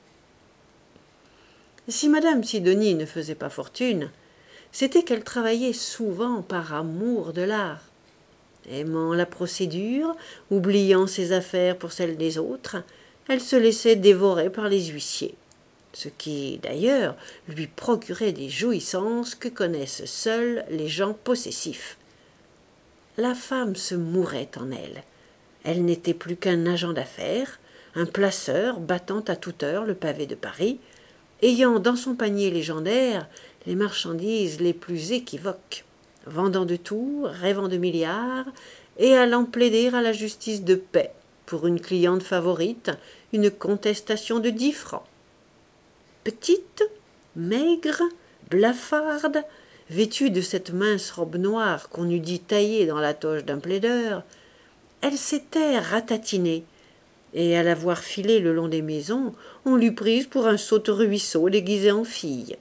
Si madame Sidonie ne faisait pas fortune, c'était qu'elle travaillait souvent par amour de l'art. Aimant la procédure, oubliant ses affaires pour celles des autres, elle se laissait dévorer par les huissiers, ce qui, d'ailleurs, lui procurait des jouissances que connaissent seuls les gens possessifs. La femme se mourait en elle. Elle n'était plus qu'un agent d'affaires, un placeur battant à toute heure le pavé de Paris, ayant dans son panier légendaire les marchandises les plus équivoques, vendant de tout, rêvant de milliards, et allant plaider à la justice de paix pour une cliente favorite, une contestation de dix francs. Petite, maigre, blafarde, vêtue de cette mince robe noire qu'on eût dit taillée dans la toge d'un plaideur, elle s'était ratatinée, et à la voir filer le long des maisons, on l'eût prise pour un saute-ruisseau déguisé en fille.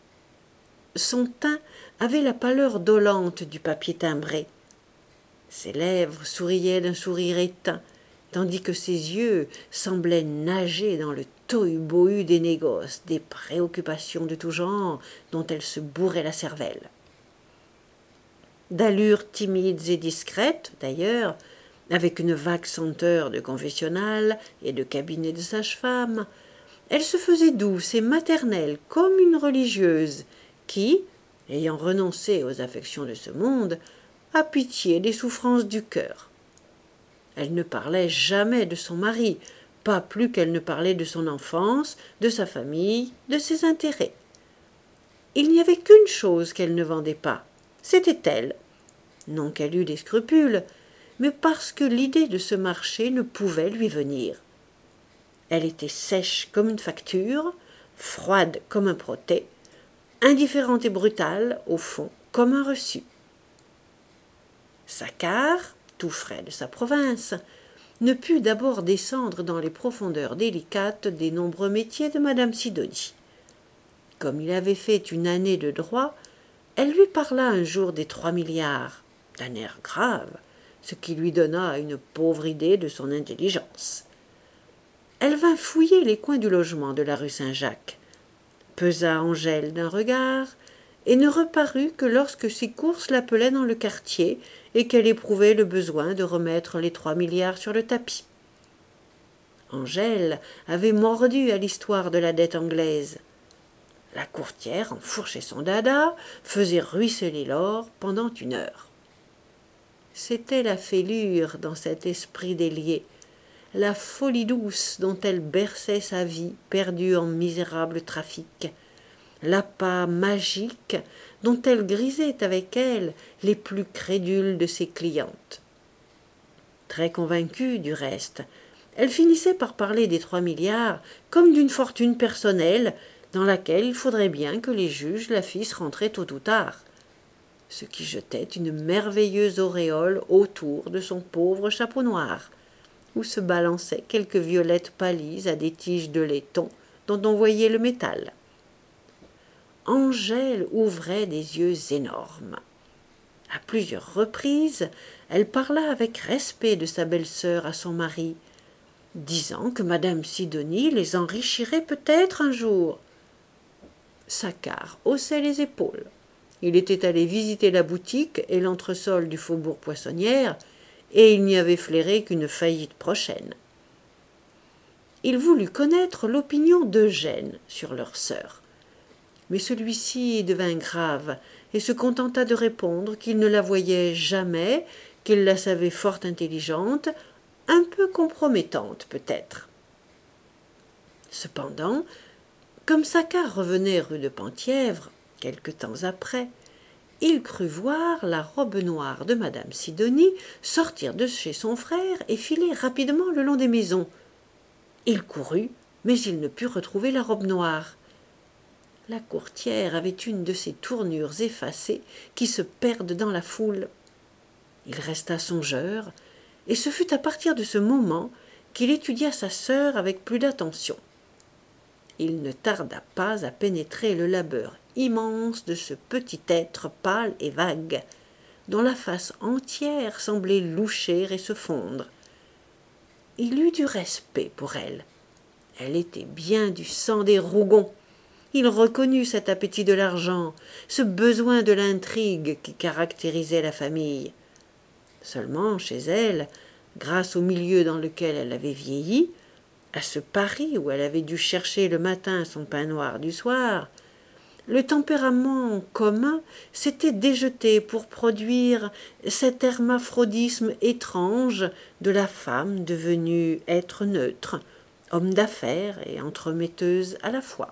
Son teint avait la pâleur dolente du papier timbré. Ses lèvres souriaient d'un sourire éteint, tandis que ses yeux semblaient nager dans le tohu-bohu des négoces, des préoccupations de tout genre dont elle se bourrait la cervelle. D'allures timides et discrètes, d'ailleurs, avec une vague senteur de confessionnal et de cabinet de sage-femme, elle se faisait douce et maternelle comme une religieuse qui, ayant renoncé aux affections de ce monde, a pitié des souffrances du cœur. Elle ne parlait jamais de son mari, pas plus qu'elle ne parlait de son enfance, de sa famille, de ses intérêts. Il n'y avait qu'une chose qu'elle ne vendait pas, c'était elle. Non qu'elle eût des scrupules, mais parce que l'idée de ce marché ne pouvait lui venir. Elle était sèche comme une facture, froide comme un protêt, indifférente et brutale, au fond, comme un reçu. Saccard, tout frais de sa province, ne put d'abord descendre dans les profondeurs délicates des nombreux métiers de madame Sidonie. Comme il avait fait une année de droit, elle lui parla un jour des trois milliards, d'un air grave, ce qui lui donna une pauvre idée de son intelligence. Elle vint fouiller les coins du logement de la rue Saint-Jacques, pesa Angèle d'un regard, et ne reparut que lorsque ses courses l'appelaient dans le quartier et qu'elle éprouvait le besoin de remettre les trois milliards sur le tapis. Angèle avait mordu à l'histoire de la dette anglaise. La courtière enfourchait son dada, faisait ruisseler l'or pendant une heure. C'était la fêlure dans cet esprit délié, la folie douce dont elle berçait sa vie perdue en misérable trafic, l'appât magique dont elle grisait avec elle les plus crédules de ses clientes. Très convaincue, du reste, elle finissait par parler des trois milliards comme d'une fortune personnelle dans laquelle il faudrait bien que les juges la fissent rentrer tôt ou tard, ce qui jetait une merveilleuse auréole autour de son pauvre chapeau noir, où se balançaient quelques violettes pâlies à des tiges de laiton dont on voyait le métal. Angèle ouvrait des yeux énormes. À plusieurs reprises, elle parla avec respect de sa belle-sœur à son mari, disant que madame Sidonie les enrichirait peut-être un jour. Saccard haussait les épaules. Il était allé visiter la boutique et l'entresol du faubourg Poissonnière, et il n'y avait flairé qu'une faillite prochaine. Il voulut connaître l'opinion d'Eugène sur leur sœur. Mais celui-ci devint grave et se contenta de répondre qu'il ne la voyait jamais qu'il la savait fort intelligente, un peu compromettante peut-être. Cependant, comme Saccard revenait rue de Penthièvre, quelque temps après, il crut voir la robe noire de madame Sidonie sortir de chez son frère et filer rapidement le long des maisons. Il courut, mais il ne put retrouver la robe noire. La courtière avait une de ces tournures effacées qui se perdent dans la foule. Il resta songeur, et ce fut à partir de ce moment qu'il étudia sa sœur avec plus d'attention. Il ne tarda pas à pénétrer le labeur immense de ce petit être pâle et vague, dont la face entière semblait loucher et se fondre. Il eut du respect pour elle. Elle était bien du sang des Rougon. Il reconnut cet appétit de l'argent, ce besoin de l'intrigue qui caractérisait la famille. Seulement, chez elle, grâce au milieu dans lequel elle avait vieilli, à ce Paris où elle avait dû chercher le matin son pain noir du soir, le tempérament commun s'était déjeté pour produire cet hermaphrodisme étrange de la femme devenue être neutre, homme d'affaires et entremetteuse à la fois.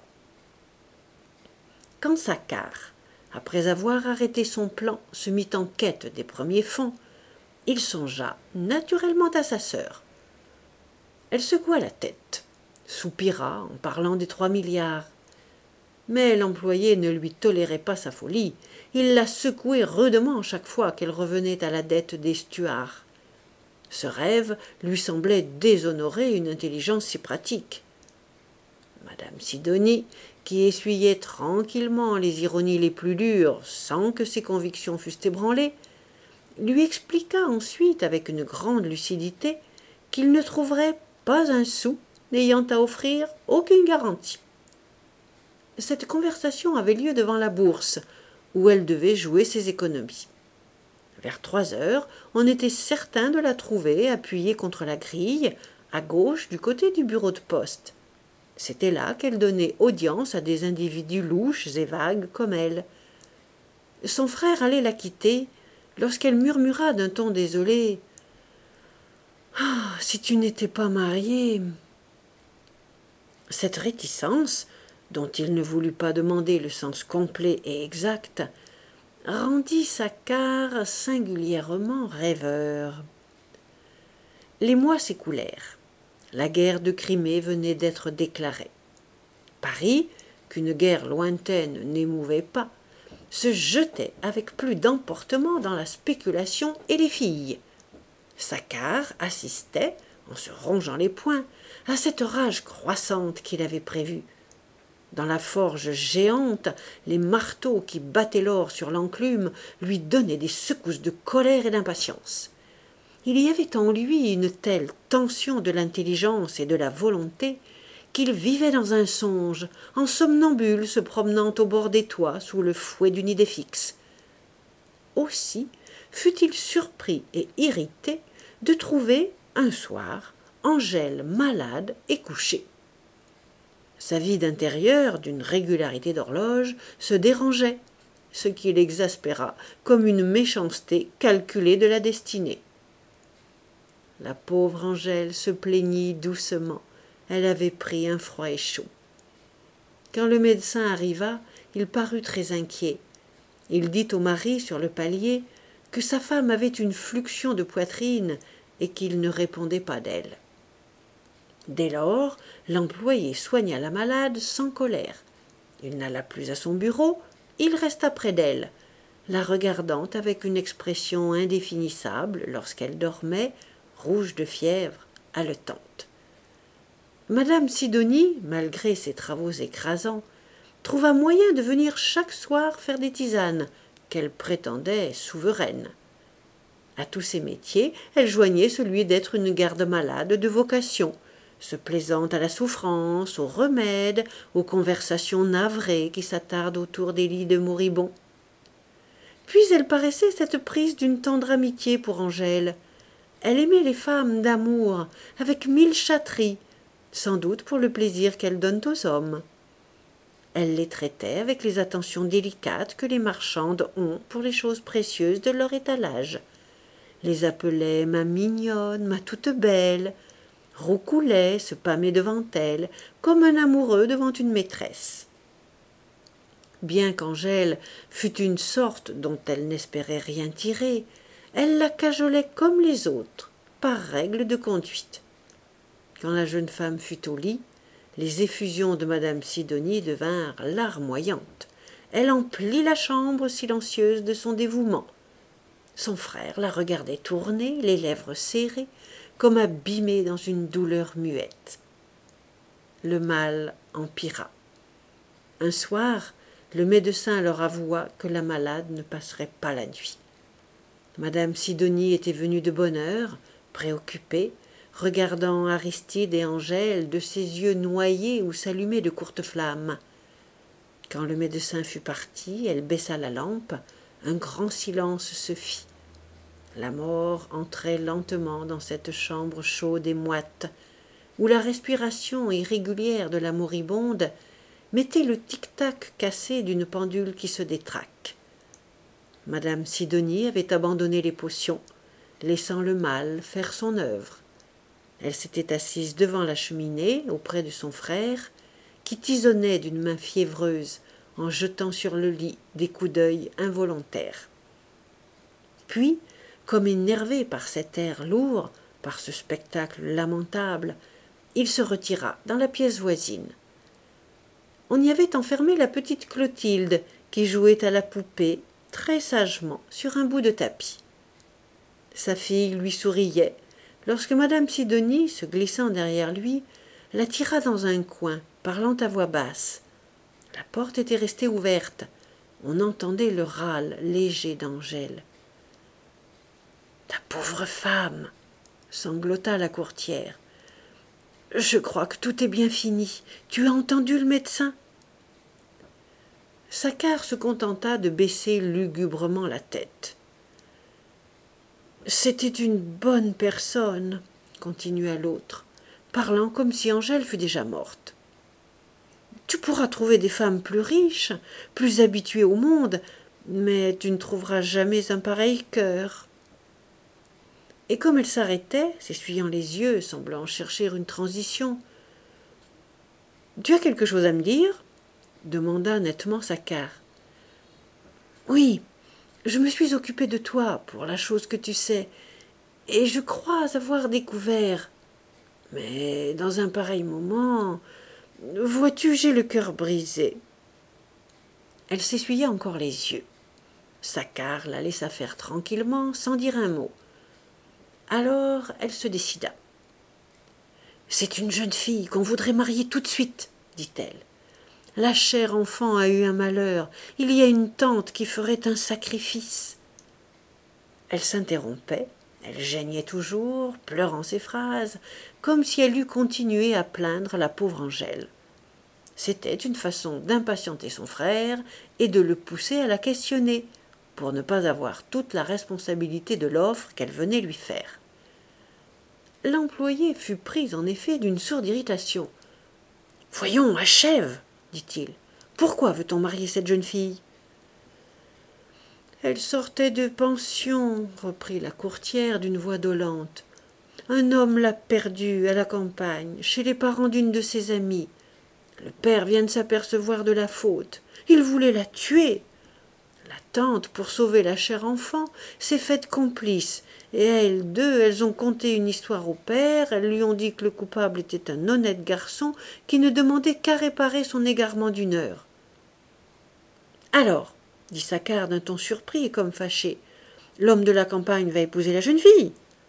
Quand Saccard, après avoir arrêté son plan, se mit en quête des premiers fonds, il songea naturellement à sa sœur. Elle secoua la tête, soupira en parlant des trois milliards. Mais l'employé ne lui tolérait pas sa folie. Il la secouait rudement chaque fois qu'elle revenait à la dette des Stuarts. Ce rêve lui semblait déshonorer une intelligence si pratique. Madame Sidonie, qui essuyait tranquillement les ironies les plus dures sans que ses convictions fussent ébranlées, lui expliqua ensuite avec une grande lucidité qu'il ne trouverait pas un sou n'ayant à offrir aucune garantie. Cette conversation avait lieu devant la bourse, où elle devait jouer ses économies. Vers trois heures, on était certain de la trouver appuyée contre la grille, à gauche du côté du bureau de poste. C'était là qu'elle donnait audience à des individus louches et vagues comme elle. Son frère allait la quitter lorsqu'elle murmura d'un ton désolé « Ah, si tu n'étais pas mariée !» Cette réticence, dont il ne voulut pas demander le sens complet et exact, rendit Saccard singulièrement rêveur. Les mois s'écoulèrent. La guerre de Crimée venait d'être déclarée. Paris, qu'une guerre lointaine n'émouvait pas, se jetait avec plus d'emportement dans la spéculation et les filles. Saccard assistait, en se rongeant les poings, à cette rage croissante qu'il avait prévue. Dans la forge géante, les marteaux qui battaient l'or sur l'enclume lui donnaient des secousses de colère et d'impatience. Il y avait en lui une telle tension de l'intelligence et de la volonté qu'il vivait dans un songe, en somnambule se promenant au bord des toits sous le fouet d'une idée fixe. Aussi fut-il surpris et irrité de trouver, un soir, Angèle malade et couchée. Sa vie d'intérieur, d'une régularité d'horloge, se dérangeait, ce qui l'exaspéra comme une méchanceté calculée de la destinée. La pauvre Angèle se plaignit doucement. Elle avait pris un froid et chaud. Quand le médecin arriva, il parut très inquiet. Il dit au mari sur le palier que sa femme avait une fluxion de poitrine et qu'il ne répondait pas d'elle. Dès lors, l'employé soigna la malade sans colère. Il n'alla plus à son bureau, il resta près d'elle, la regardant avec une expression indéfinissable lorsqu'elle dormait, rouge de fièvre, haletante. Madame Sidonie, malgré ses travaux écrasants, trouva moyen de venir chaque soir faire des tisanes, qu'elle prétendait souveraines. À tous ces métiers, elle joignait celui d'être une garde-malade de vocation, se plaisant à la souffrance, aux remèdes, aux conversations navrées qui s'attardent autour des lits de moribonds. Puis elle paraissait cette prise d'une tendre amitié pour Angèle. Elle aimait les femmes d'amour, avec mille chatteries, sans doute pour le plaisir qu'elles donnent aux hommes. Elle les traitait avec les attentions délicates que les marchandes ont pour les choses précieuses de leur étalage. les appelait ma mignonne, ma toute belle, roucoulait, se pâmait devant elle, comme un amoureux devant une maîtresse. Bien qu'Angèle fût une sorte dont elle n'espérait rien tirer, elle la cajolait comme les autres, par règle de conduite. Quand la jeune femme fut au lit, les effusions de madame Sidonie devinrent larmoyantes. Elle emplit la chambre silencieuse de son dévouement. Son frère la regardait tourner, les lèvres serrées, comme abîmée dans une douleur muette. Le mal empira. Un soir, le médecin leur avoua que la malade ne passerait pas la nuit. Madame Sidonie était venue de bonne heure, préoccupée, regardant Aristide et Angèle de ses yeux noyés où s'allumaient de courtes flammes. Quand le médecin fut parti, elle baissa la lampe, un grand silence se fit. La mort entrait lentement dans cette chambre chaude et moite, où la respiration irrégulière de la moribonde mettait le tic-tac cassé d'une pendule qui se détraque. Madame Sidonie avait abandonné les potions, laissant le mal faire son œuvre. Elle s'était assise devant la cheminée, auprès de son frère, qui tisonnait d'une main fiévreuse en jetant sur le lit des coups d'œil involontaires. Puis, comme énervé par cet air lourd, par ce spectacle lamentable, il se retira dans la pièce voisine. On y avait enfermé la petite Clotilde, qui jouait à la poupée, très sagement, sur un bout de tapis. Sa fille lui souriait, lorsque madame Sidonie, se glissant derrière lui, la tira dans un coin, parlant à voix basse. La porte était restée ouverte. On entendait le râle léger d'Angèle. « Ta pauvre femme !» sanglota la courtière. « Je crois que tout est bien fini. Tu as entendu le médecin ?» Saccard se contenta de baisser lugubrement la tête. « C'était une bonne personne, » continua l'autre, parlant comme si Angèle fût déjà morte. « Tu pourras trouver des femmes plus riches, plus habituées au monde, mais tu ne trouveras jamais un pareil cœur. » Et comme elle s'arrêtait, s'essuyant les yeux, semblant chercher une transition, « Tu as quelque chose à me dire ?» demanda nettement Saccard. « Oui, je me suis occupé de toi pour la chose que tu sais, et je crois avoir découvert. Mais dans un pareil moment, vois-tu, j'ai le cœur brisé. » Elle s'essuya encore les yeux. Saccard la laissa faire tranquillement, sans dire un mot. Alors elle se décida. « C'est une jeune fille qu'on voudrait marier tout de suite, » dit-elle. « La chère enfant a eu un malheur. Il y a une tante qui ferait un sacrifice. » Elle s'interrompait, elle geignait toujours, pleurant ses phrases, comme si elle eût continué à plaindre la pauvre Angèle. C'était une façon d'impatienter son frère et de le pousser à la questionner, pour ne pas avoir toute la responsabilité de l'offre qu'elle venait lui faire. L'employé fut pris en effet d'une sourde irritation. « Voyons, achève !» dit-il. « Pourquoi veut-on marier cette jeune fille ?» « Elle sortait de pension, » reprit la courtière d'une voix dolente. « Un homme l'a perdue à la campagne, chez les parents d'une de ses amies. Le père vient de s'apercevoir de la faute. Il voulait la tuer. La tante, pour sauver la chère enfant, s'est faite complice, et elles deux, elles ont conté une histoire au père, elles lui ont dit que le coupable était un honnête garçon qui ne demandait qu'à réparer son égarement d'une heure. « Alors, » dit Saccard d'un ton surpris et comme fâché, « l'homme de la campagne va épouser la jeune fille ?»«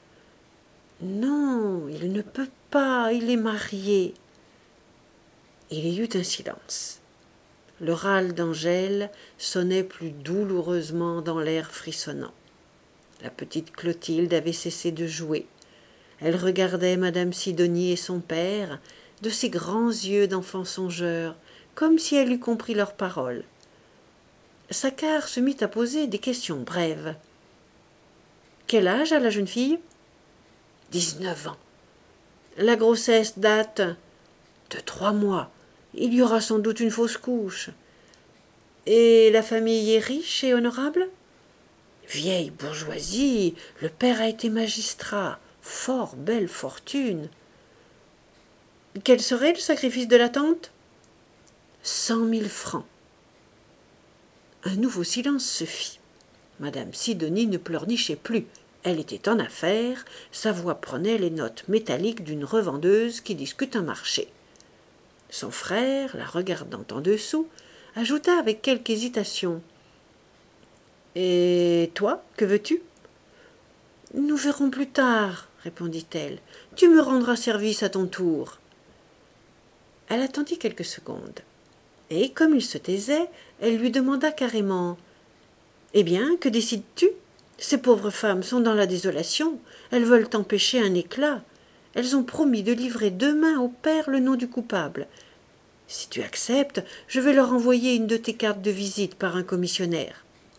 Non, il ne peut pas, il est marié. » Il y eut un silence. Le râle d'Angèle sonnait plus douloureusement dans l'air frissonnant. La petite Clotilde avait cessé de jouer. Elle regardait madame Sidonie et son père de ses grands yeux d'enfant songeur, comme si elle eût compris leurs paroles. Saccard se mit à poser des questions brèves. « Quel âge a la jeune fille ?»« Dix-neuf ans. »« La grossesse date de trois mois. Il y aura sans doute une fausse couche. »« Et la famille est riche et honorable ?»« Vieille bourgeoisie, le père a été magistrat, fort belle fortune. Quel serait le sacrifice de la tante? Cent mille francs. Un nouveau silence se fit. Madame Sidonie ne pleurnichait plus. Elle était en affaires, sa voix prenait les notes métalliques d'une revendeuse qui discute un marché. Son frère, la regardant en dessous, ajouta avec quelque hésitation. « Et toi, que veux-tu » ? « Nous verrons plus tard, » répondit-elle. « Tu me rendras service à ton tour. » Elle attendit quelques secondes. Et, comme il se taisait, elle lui demanda carrément. « Eh bien, que décides-tu ? Ces pauvres femmes sont dans la désolation. Elles veulent empêcher un éclat. Elles ont promis de livrer demain au père le nom du coupable. Si tu acceptes, je vais leur envoyer une de tes cartes de visite par un commissionnaire. »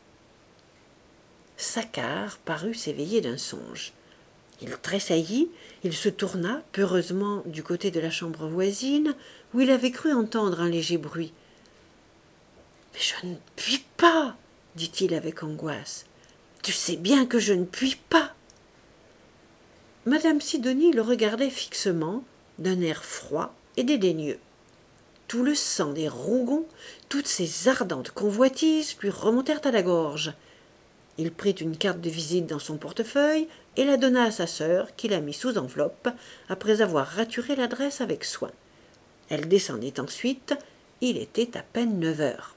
Saccard parut s'éveiller d'un songe. Il tressaillit, il se tourna peureusement du côté de la chambre voisine, où il avait cru entendre un léger bruit. « Mais je ne puis pas, dit-il avec angoisse. Tu sais bien que je ne puis pas. Madame Sidonie le regardait fixement, d'un air froid et dédaigneux. Tout le sang des Rougon, toutes ses ardentes convoitises lui remontèrent à la gorge. Il prit une carte de visite dans son portefeuille et la donna à sa sœur, qui la mit sous enveloppe, après avoir raturé l'adresse avec soin. Elle descendit ensuite, il était à peine neuf heures.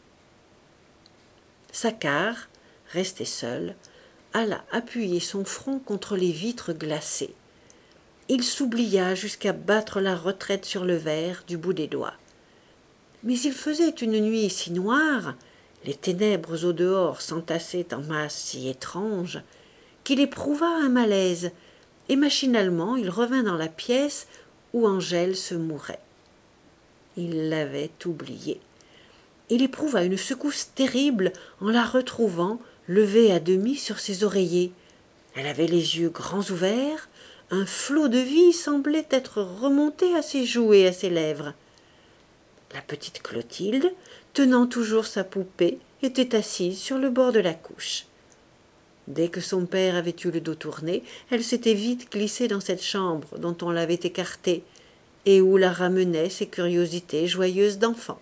Saccard, resté seul, alla appuyer son front contre les vitres glacées. Il s'oublia jusqu'à battre la retraite sur le verre du bout des doigts. Mais il faisait une nuit si noire, les ténèbres au dehors s'entassaient en masse si étranges, qu'il éprouva un malaise, et machinalement il revint dans la pièce où Angèle se mourait. Il l'avait oubliée. Il éprouva une secousse terrible en la retrouvant, levée à demi sur ses oreillers. Elle avait les yeux grands ouverts, un flot de vie semblait être remonté à ses joues et à ses lèvres. La petite Clotilde, tenant toujours sa poupée, était assise sur le bord de la couche. Dès que son père avait eu le dos tourné, elle s'était vite glissée dans cette chambre dont on l'avait écartée, et où la ramenaient ses curiosités joyeuses d'enfant.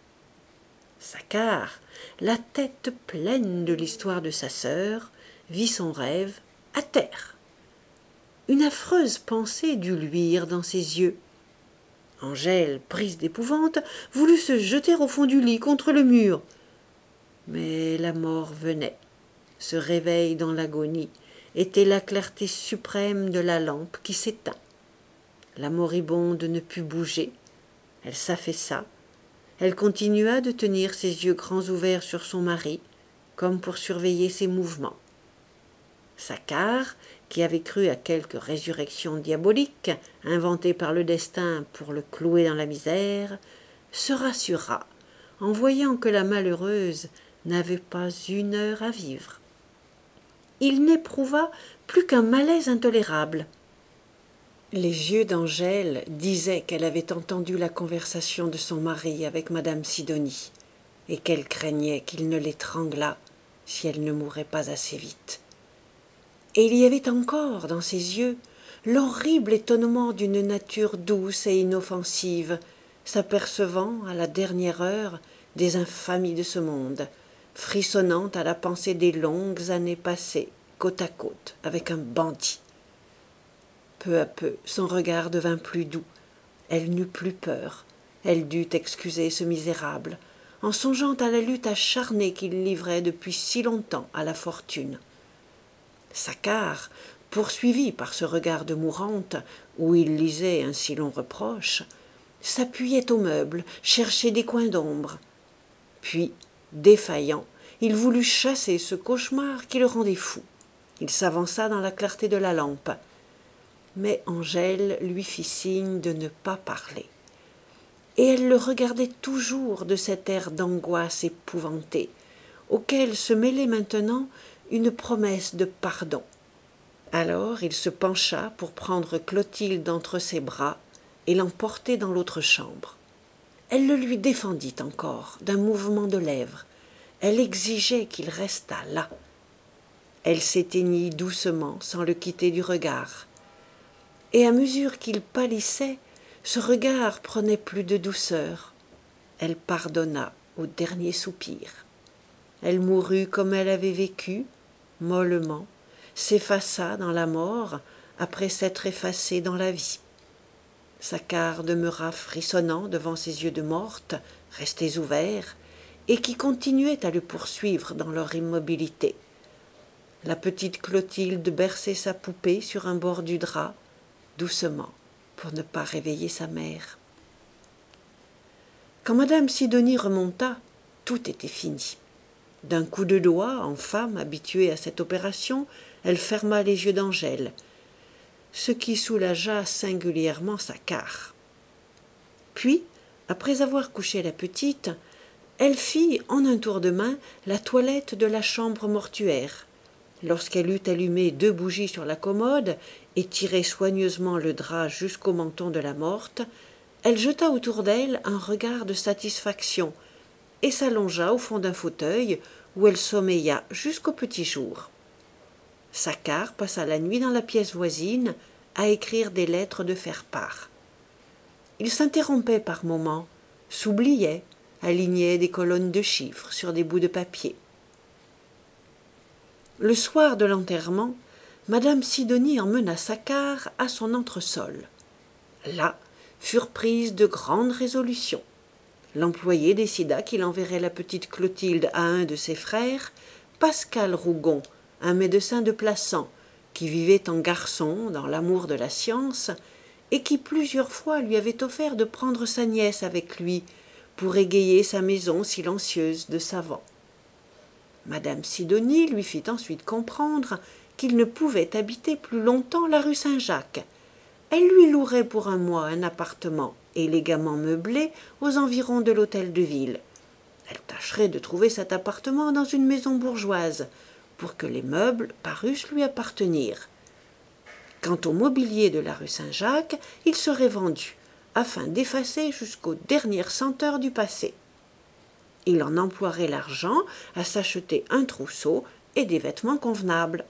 Saccard, la tête pleine de l'histoire de sa sœur, vit son rêve à terre. Une affreuse pensée dut luire dans ses yeux. Angèle, prise d'épouvante, voulut se jeter au fond du lit contre le mur. Mais la mort venait. Ce réveil dans l'agonie était la clarté suprême de la lampe qui s'éteint. La moribonde ne put bouger. Elle s'affaissa. Elle continua de tenir ses yeux grands ouverts sur son mari, comme pour surveiller ses mouvements. Saccard, qui avait cru à quelque résurrection diabolique, inventée par le destin pour le clouer dans la misère, se rassura en voyant que la malheureuse n'avait pas une heure à vivre. Il n'éprouva plus qu'un malaise intolérable. Les yeux d'Angèle disaient qu'elle avait entendu la conversation de son mari avec madame Sidonie, et qu'elle craignait qu'il ne l'étranglât si elle ne mourait pas assez vite. Et il y avait encore dans ses yeux l'horrible étonnement d'une nature douce et inoffensive, s'apercevant à la dernière heure des infamies de ce monde, frissonnant à la pensée des longues années passées côte à côte avec un bandit. Peu à peu, son regard devint plus doux. Elle n'eut plus peur. Elle dut excuser ce misérable, en songeant à la lutte acharnée qu'il livrait depuis si longtemps à la fortune. Saccard, poursuivi par ce regard de mourante, où il lisait un si long reproche, s'appuyait aux meubles, cherchait des coins d'ombre. Puis, défaillant, il voulut chasser ce cauchemar qui le rendait fou. Il s'avança dans la clarté de la lampe. Mais Angèle lui fit signe de ne pas parler. Et elle le regardait toujours de cet air d'angoisse épouvantée, auquel se mêlait maintenant une promesse de pardon. Alors il se pencha pour prendre Clotilde entre ses bras et l'emporter dans l'autre chambre. Elle le lui défendit encore d'un mouvement de lèvres. Elle exigeait qu'il restât là. Elle s'éteignit doucement sans le quitter du regard. Et à mesure qu'il pâlissait, ce regard prenait plus de douceur. Elle pardonna au dernier soupir. Elle mourut comme elle avait vécu, mollement, s'effaça dans la mort après s'être effacée dans la vie. Saccard demeura frissonnant devant ses yeux de morte, restés ouverts, et qui continuaient à le poursuivre dans leur immobilité. La petite Clotilde berçait sa poupée sur un bord du drap, doucement, pour ne pas réveiller sa mère. Quand madame Sidonie remonta, tout était fini. D'un coup de doigt, en femme habituée à cette opération, elle ferma les yeux d'Angèle, ce qui soulagea singulièrement Saccard. Puis, après avoir couché la petite, elle fit, en un tour de main, la toilette de la chambre mortuaire. Lorsqu'elle eut allumé deux bougies sur la commode et tiré soigneusement le drap jusqu'au menton de la morte, elle jeta autour d'elle un regard de satisfaction et s'allongea au fond d'un fauteuil où elle sommeilla jusqu'au petit jour. Saccard passa la nuit dans la pièce voisine à écrire des lettres de faire-part. Il s'interrompait par moments, s'oubliait, alignait des colonnes de chiffres sur des bouts de papier. Le soir de l'enterrement, madame Sidonie emmena Saccard à son entresol. Là furent prises de grandes résolutions. L'employé décida qu'il enverrait la petite Clotilde à un de ses frères, Pascal Rougon, un médecin de Plassans, qui vivait en garçon dans l'amour de la science, et qui plusieurs fois lui avait offert de prendre sa nièce avec lui pour égayer sa maison silencieuse de savants. Madame Sidonie lui fit ensuite comprendre qu'il ne pouvait habiter plus longtemps la rue Saint-Jacques. Elle lui louerait pour un mois un appartement élégamment meublé aux environs de l'hôtel de ville. Elle tâcherait de trouver cet appartement dans une maison bourgeoise, pour que les meubles parussent lui appartenir. Quant au mobilier de la rue Saint-Jacques, il serait vendu, afin d'effacer jusqu'aux dernières senteurs du passé. Il en emploierait l'argent à s'acheter un trousseau et des vêtements convenables.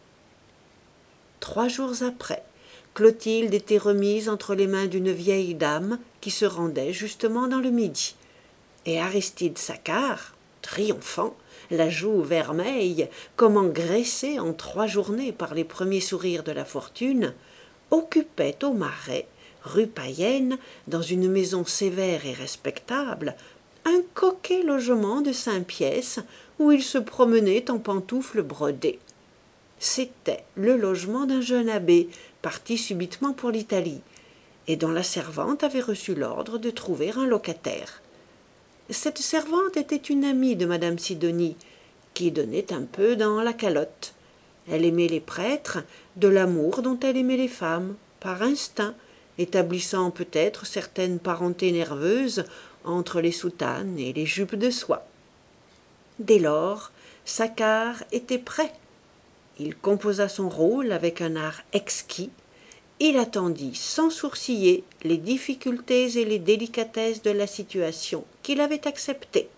Trois jours après, Clotilde était remise entre les mains d'une vieille dame qui se rendait justement dans le midi, et Aristide Saccard, triomphant, la joue vermeille, comme engraissée en trois journées par les premiers sourires de la fortune, occupait au Marais, rue Payenne, dans une maison sévère et respectable, un coquet logement de cinq pièces où il se promenait en pantoufles brodées. C'était le logement d'un jeune abbé parti subitement pour l'Italie et dont la servante avait reçu l'ordre de trouver un locataire. Cette servante était une amie de madame Sidonie, qui donnait un peu dans la calotte. Elle aimait les prêtres de l'amour dont elle aimait les femmes, par instinct, établissant peut-être certaines parentés nerveuses entre les soutanes et les jupes de soie. Dès lors, Saccard était prêt. Il composa son rôle avec un art exquis. Il attendit sans sourciller les difficultés et les délicatesses de la situation qu'il avait acceptée.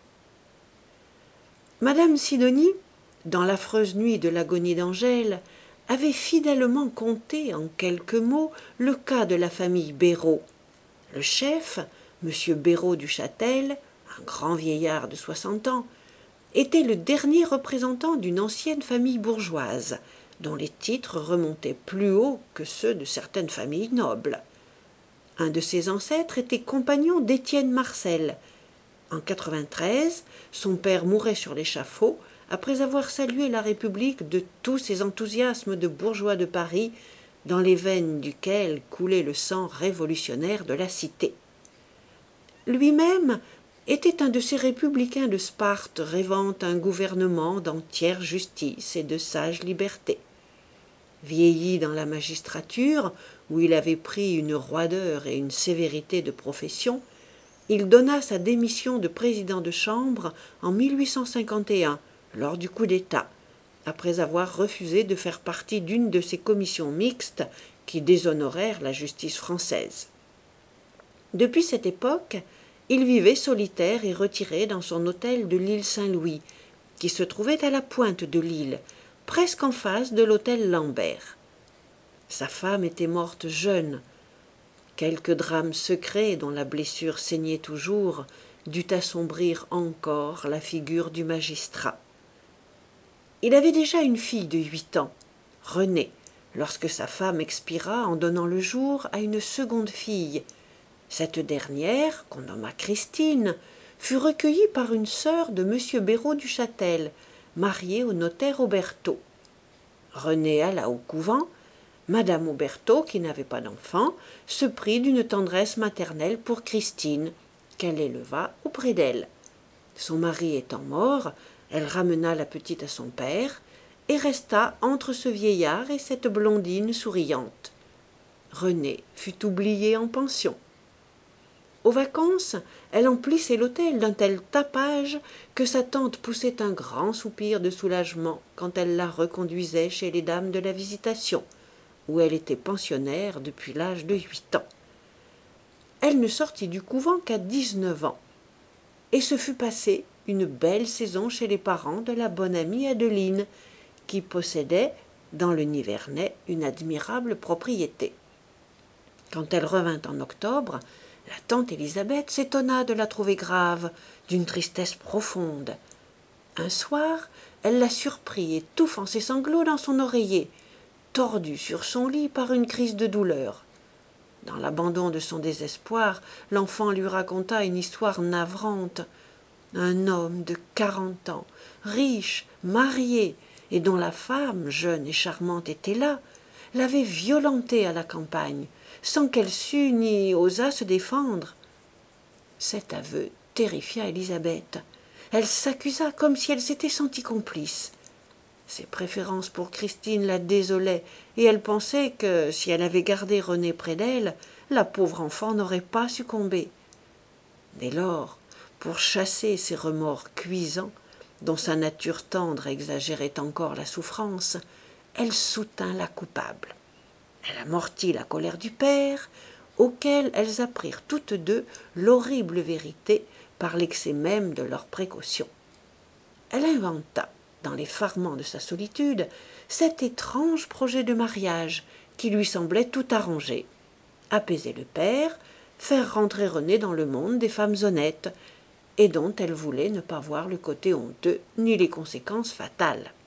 Madame Sidonie, dans l'affreuse nuit de l'agonie d'Angèle, avait fidèlement conté en quelques mots le cas de la famille Béraud. Le chef, M. Béraud du Châtel, un grand vieillard de soixante ans, était le dernier représentant d'une ancienne famille bourgeoise, dont les titres remontaient plus haut que ceux de certaines familles nobles. Un de ses ancêtres était compagnon d'Étienne Marcel. En quatre-vingt-treize, son père mourait sur l'échafaud après avoir salué la République de tous ses enthousiasmes de bourgeois de Paris, dans les veines duquel coulait le sang révolutionnaire de la cité. Lui-même était un de ces républicains de Sparte rêvant un gouvernement d'entière justice et de sage liberté. Vieilli dans la magistrature, où il avait pris une roideur et une sévérité de profession, il donna sa démission de président de chambre en mille huit cent cinquante et un, lors du coup d'État, après avoir refusé de faire partie d'une de ces commissions mixtes qui déshonorèrent la justice française. Depuis cette époque, il vivait solitaire et retiré dans son hôtel de l'île Saint-Louis, qui se trouvait à la pointe de l'île, presque en face de l'hôtel Lambert. Sa femme était morte jeune. Quelque drame secret dont la blessure saignait toujours dut assombrir encore la figure du magistrat. Il avait déjà une fille de huit ans, Renée, lorsque sa femme expira en donnant le jour à une seconde fille. Cette dernière, qu'on nomma Christine, fut recueillie par une sœur de M. Béraud du Châtel, mariée au notaire Auberteau. Renée alla au couvent. Madame Auberteau, qui n'avait pas d'enfant, se prit d'une tendresse maternelle pour Christine, qu'elle éleva auprès d'elle. Son mari étant mort, elle ramena la petite à son père et resta entre ce vieillard et cette blondine souriante. Renée fut oubliée en pension. Aux vacances, elle emplissait l'hôtel d'un tel tapage que sa tante poussait un grand soupir de soulagement quand elle la reconduisait chez les dames de la Visitation, où elle était pensionnaire depuis l'âge de huit ans. Elle ne sortit du couvent qu'à dix-neuf ans, et se fut passée une belle saison chez les parents de la bonne amie Adeline, qui possédait, dans le Nivernais, une admirable propriété. Quand elle revint en octobre, la tante Élisabeth s'étonna de la trouver grave, d'une tristesse profonde. Un soir, elle la surprit étouffant ses sanglots dans son oreiller, tordue sur son lit par une crise de douleur. Dans l'abandon de son désespoir, l'enfant lui raconta une histoire navrante. Un homme de quarante ans, riche, marié, et dont la femme, jeune et charmante, était là, l'avait violentée à la campagne, sans qu'elle sût ni osât se défendre. Cet aveu terrifia Élisabeth. Elle s'accusa comme si elle s'était sentie complice. Ses préférences pour Christine la désolaient, et elle pensait que, si elle avait gardé Renée près d'elle, la pauvre enfant n'aurait pas succombé. Dès lors, pour chasser ces remords cuisants, dont sa nature tendre exagérait encore la souffrance, elle soutint la coupable. Elle amortit la colère du père, auquel elles apprirent toutes deux l'horrible vérité par l'excès même de leurs précautions. Elle inventa, dans l'effarement de sa solitude, cet étrange projet de mariage qui lui semblait tout arrangé. Apaiser le père, faire rentrer Renée dans le monde des femmes honnêtes, et dont elle voulait ne pas voir le côté honteux ni les conséquences fatales.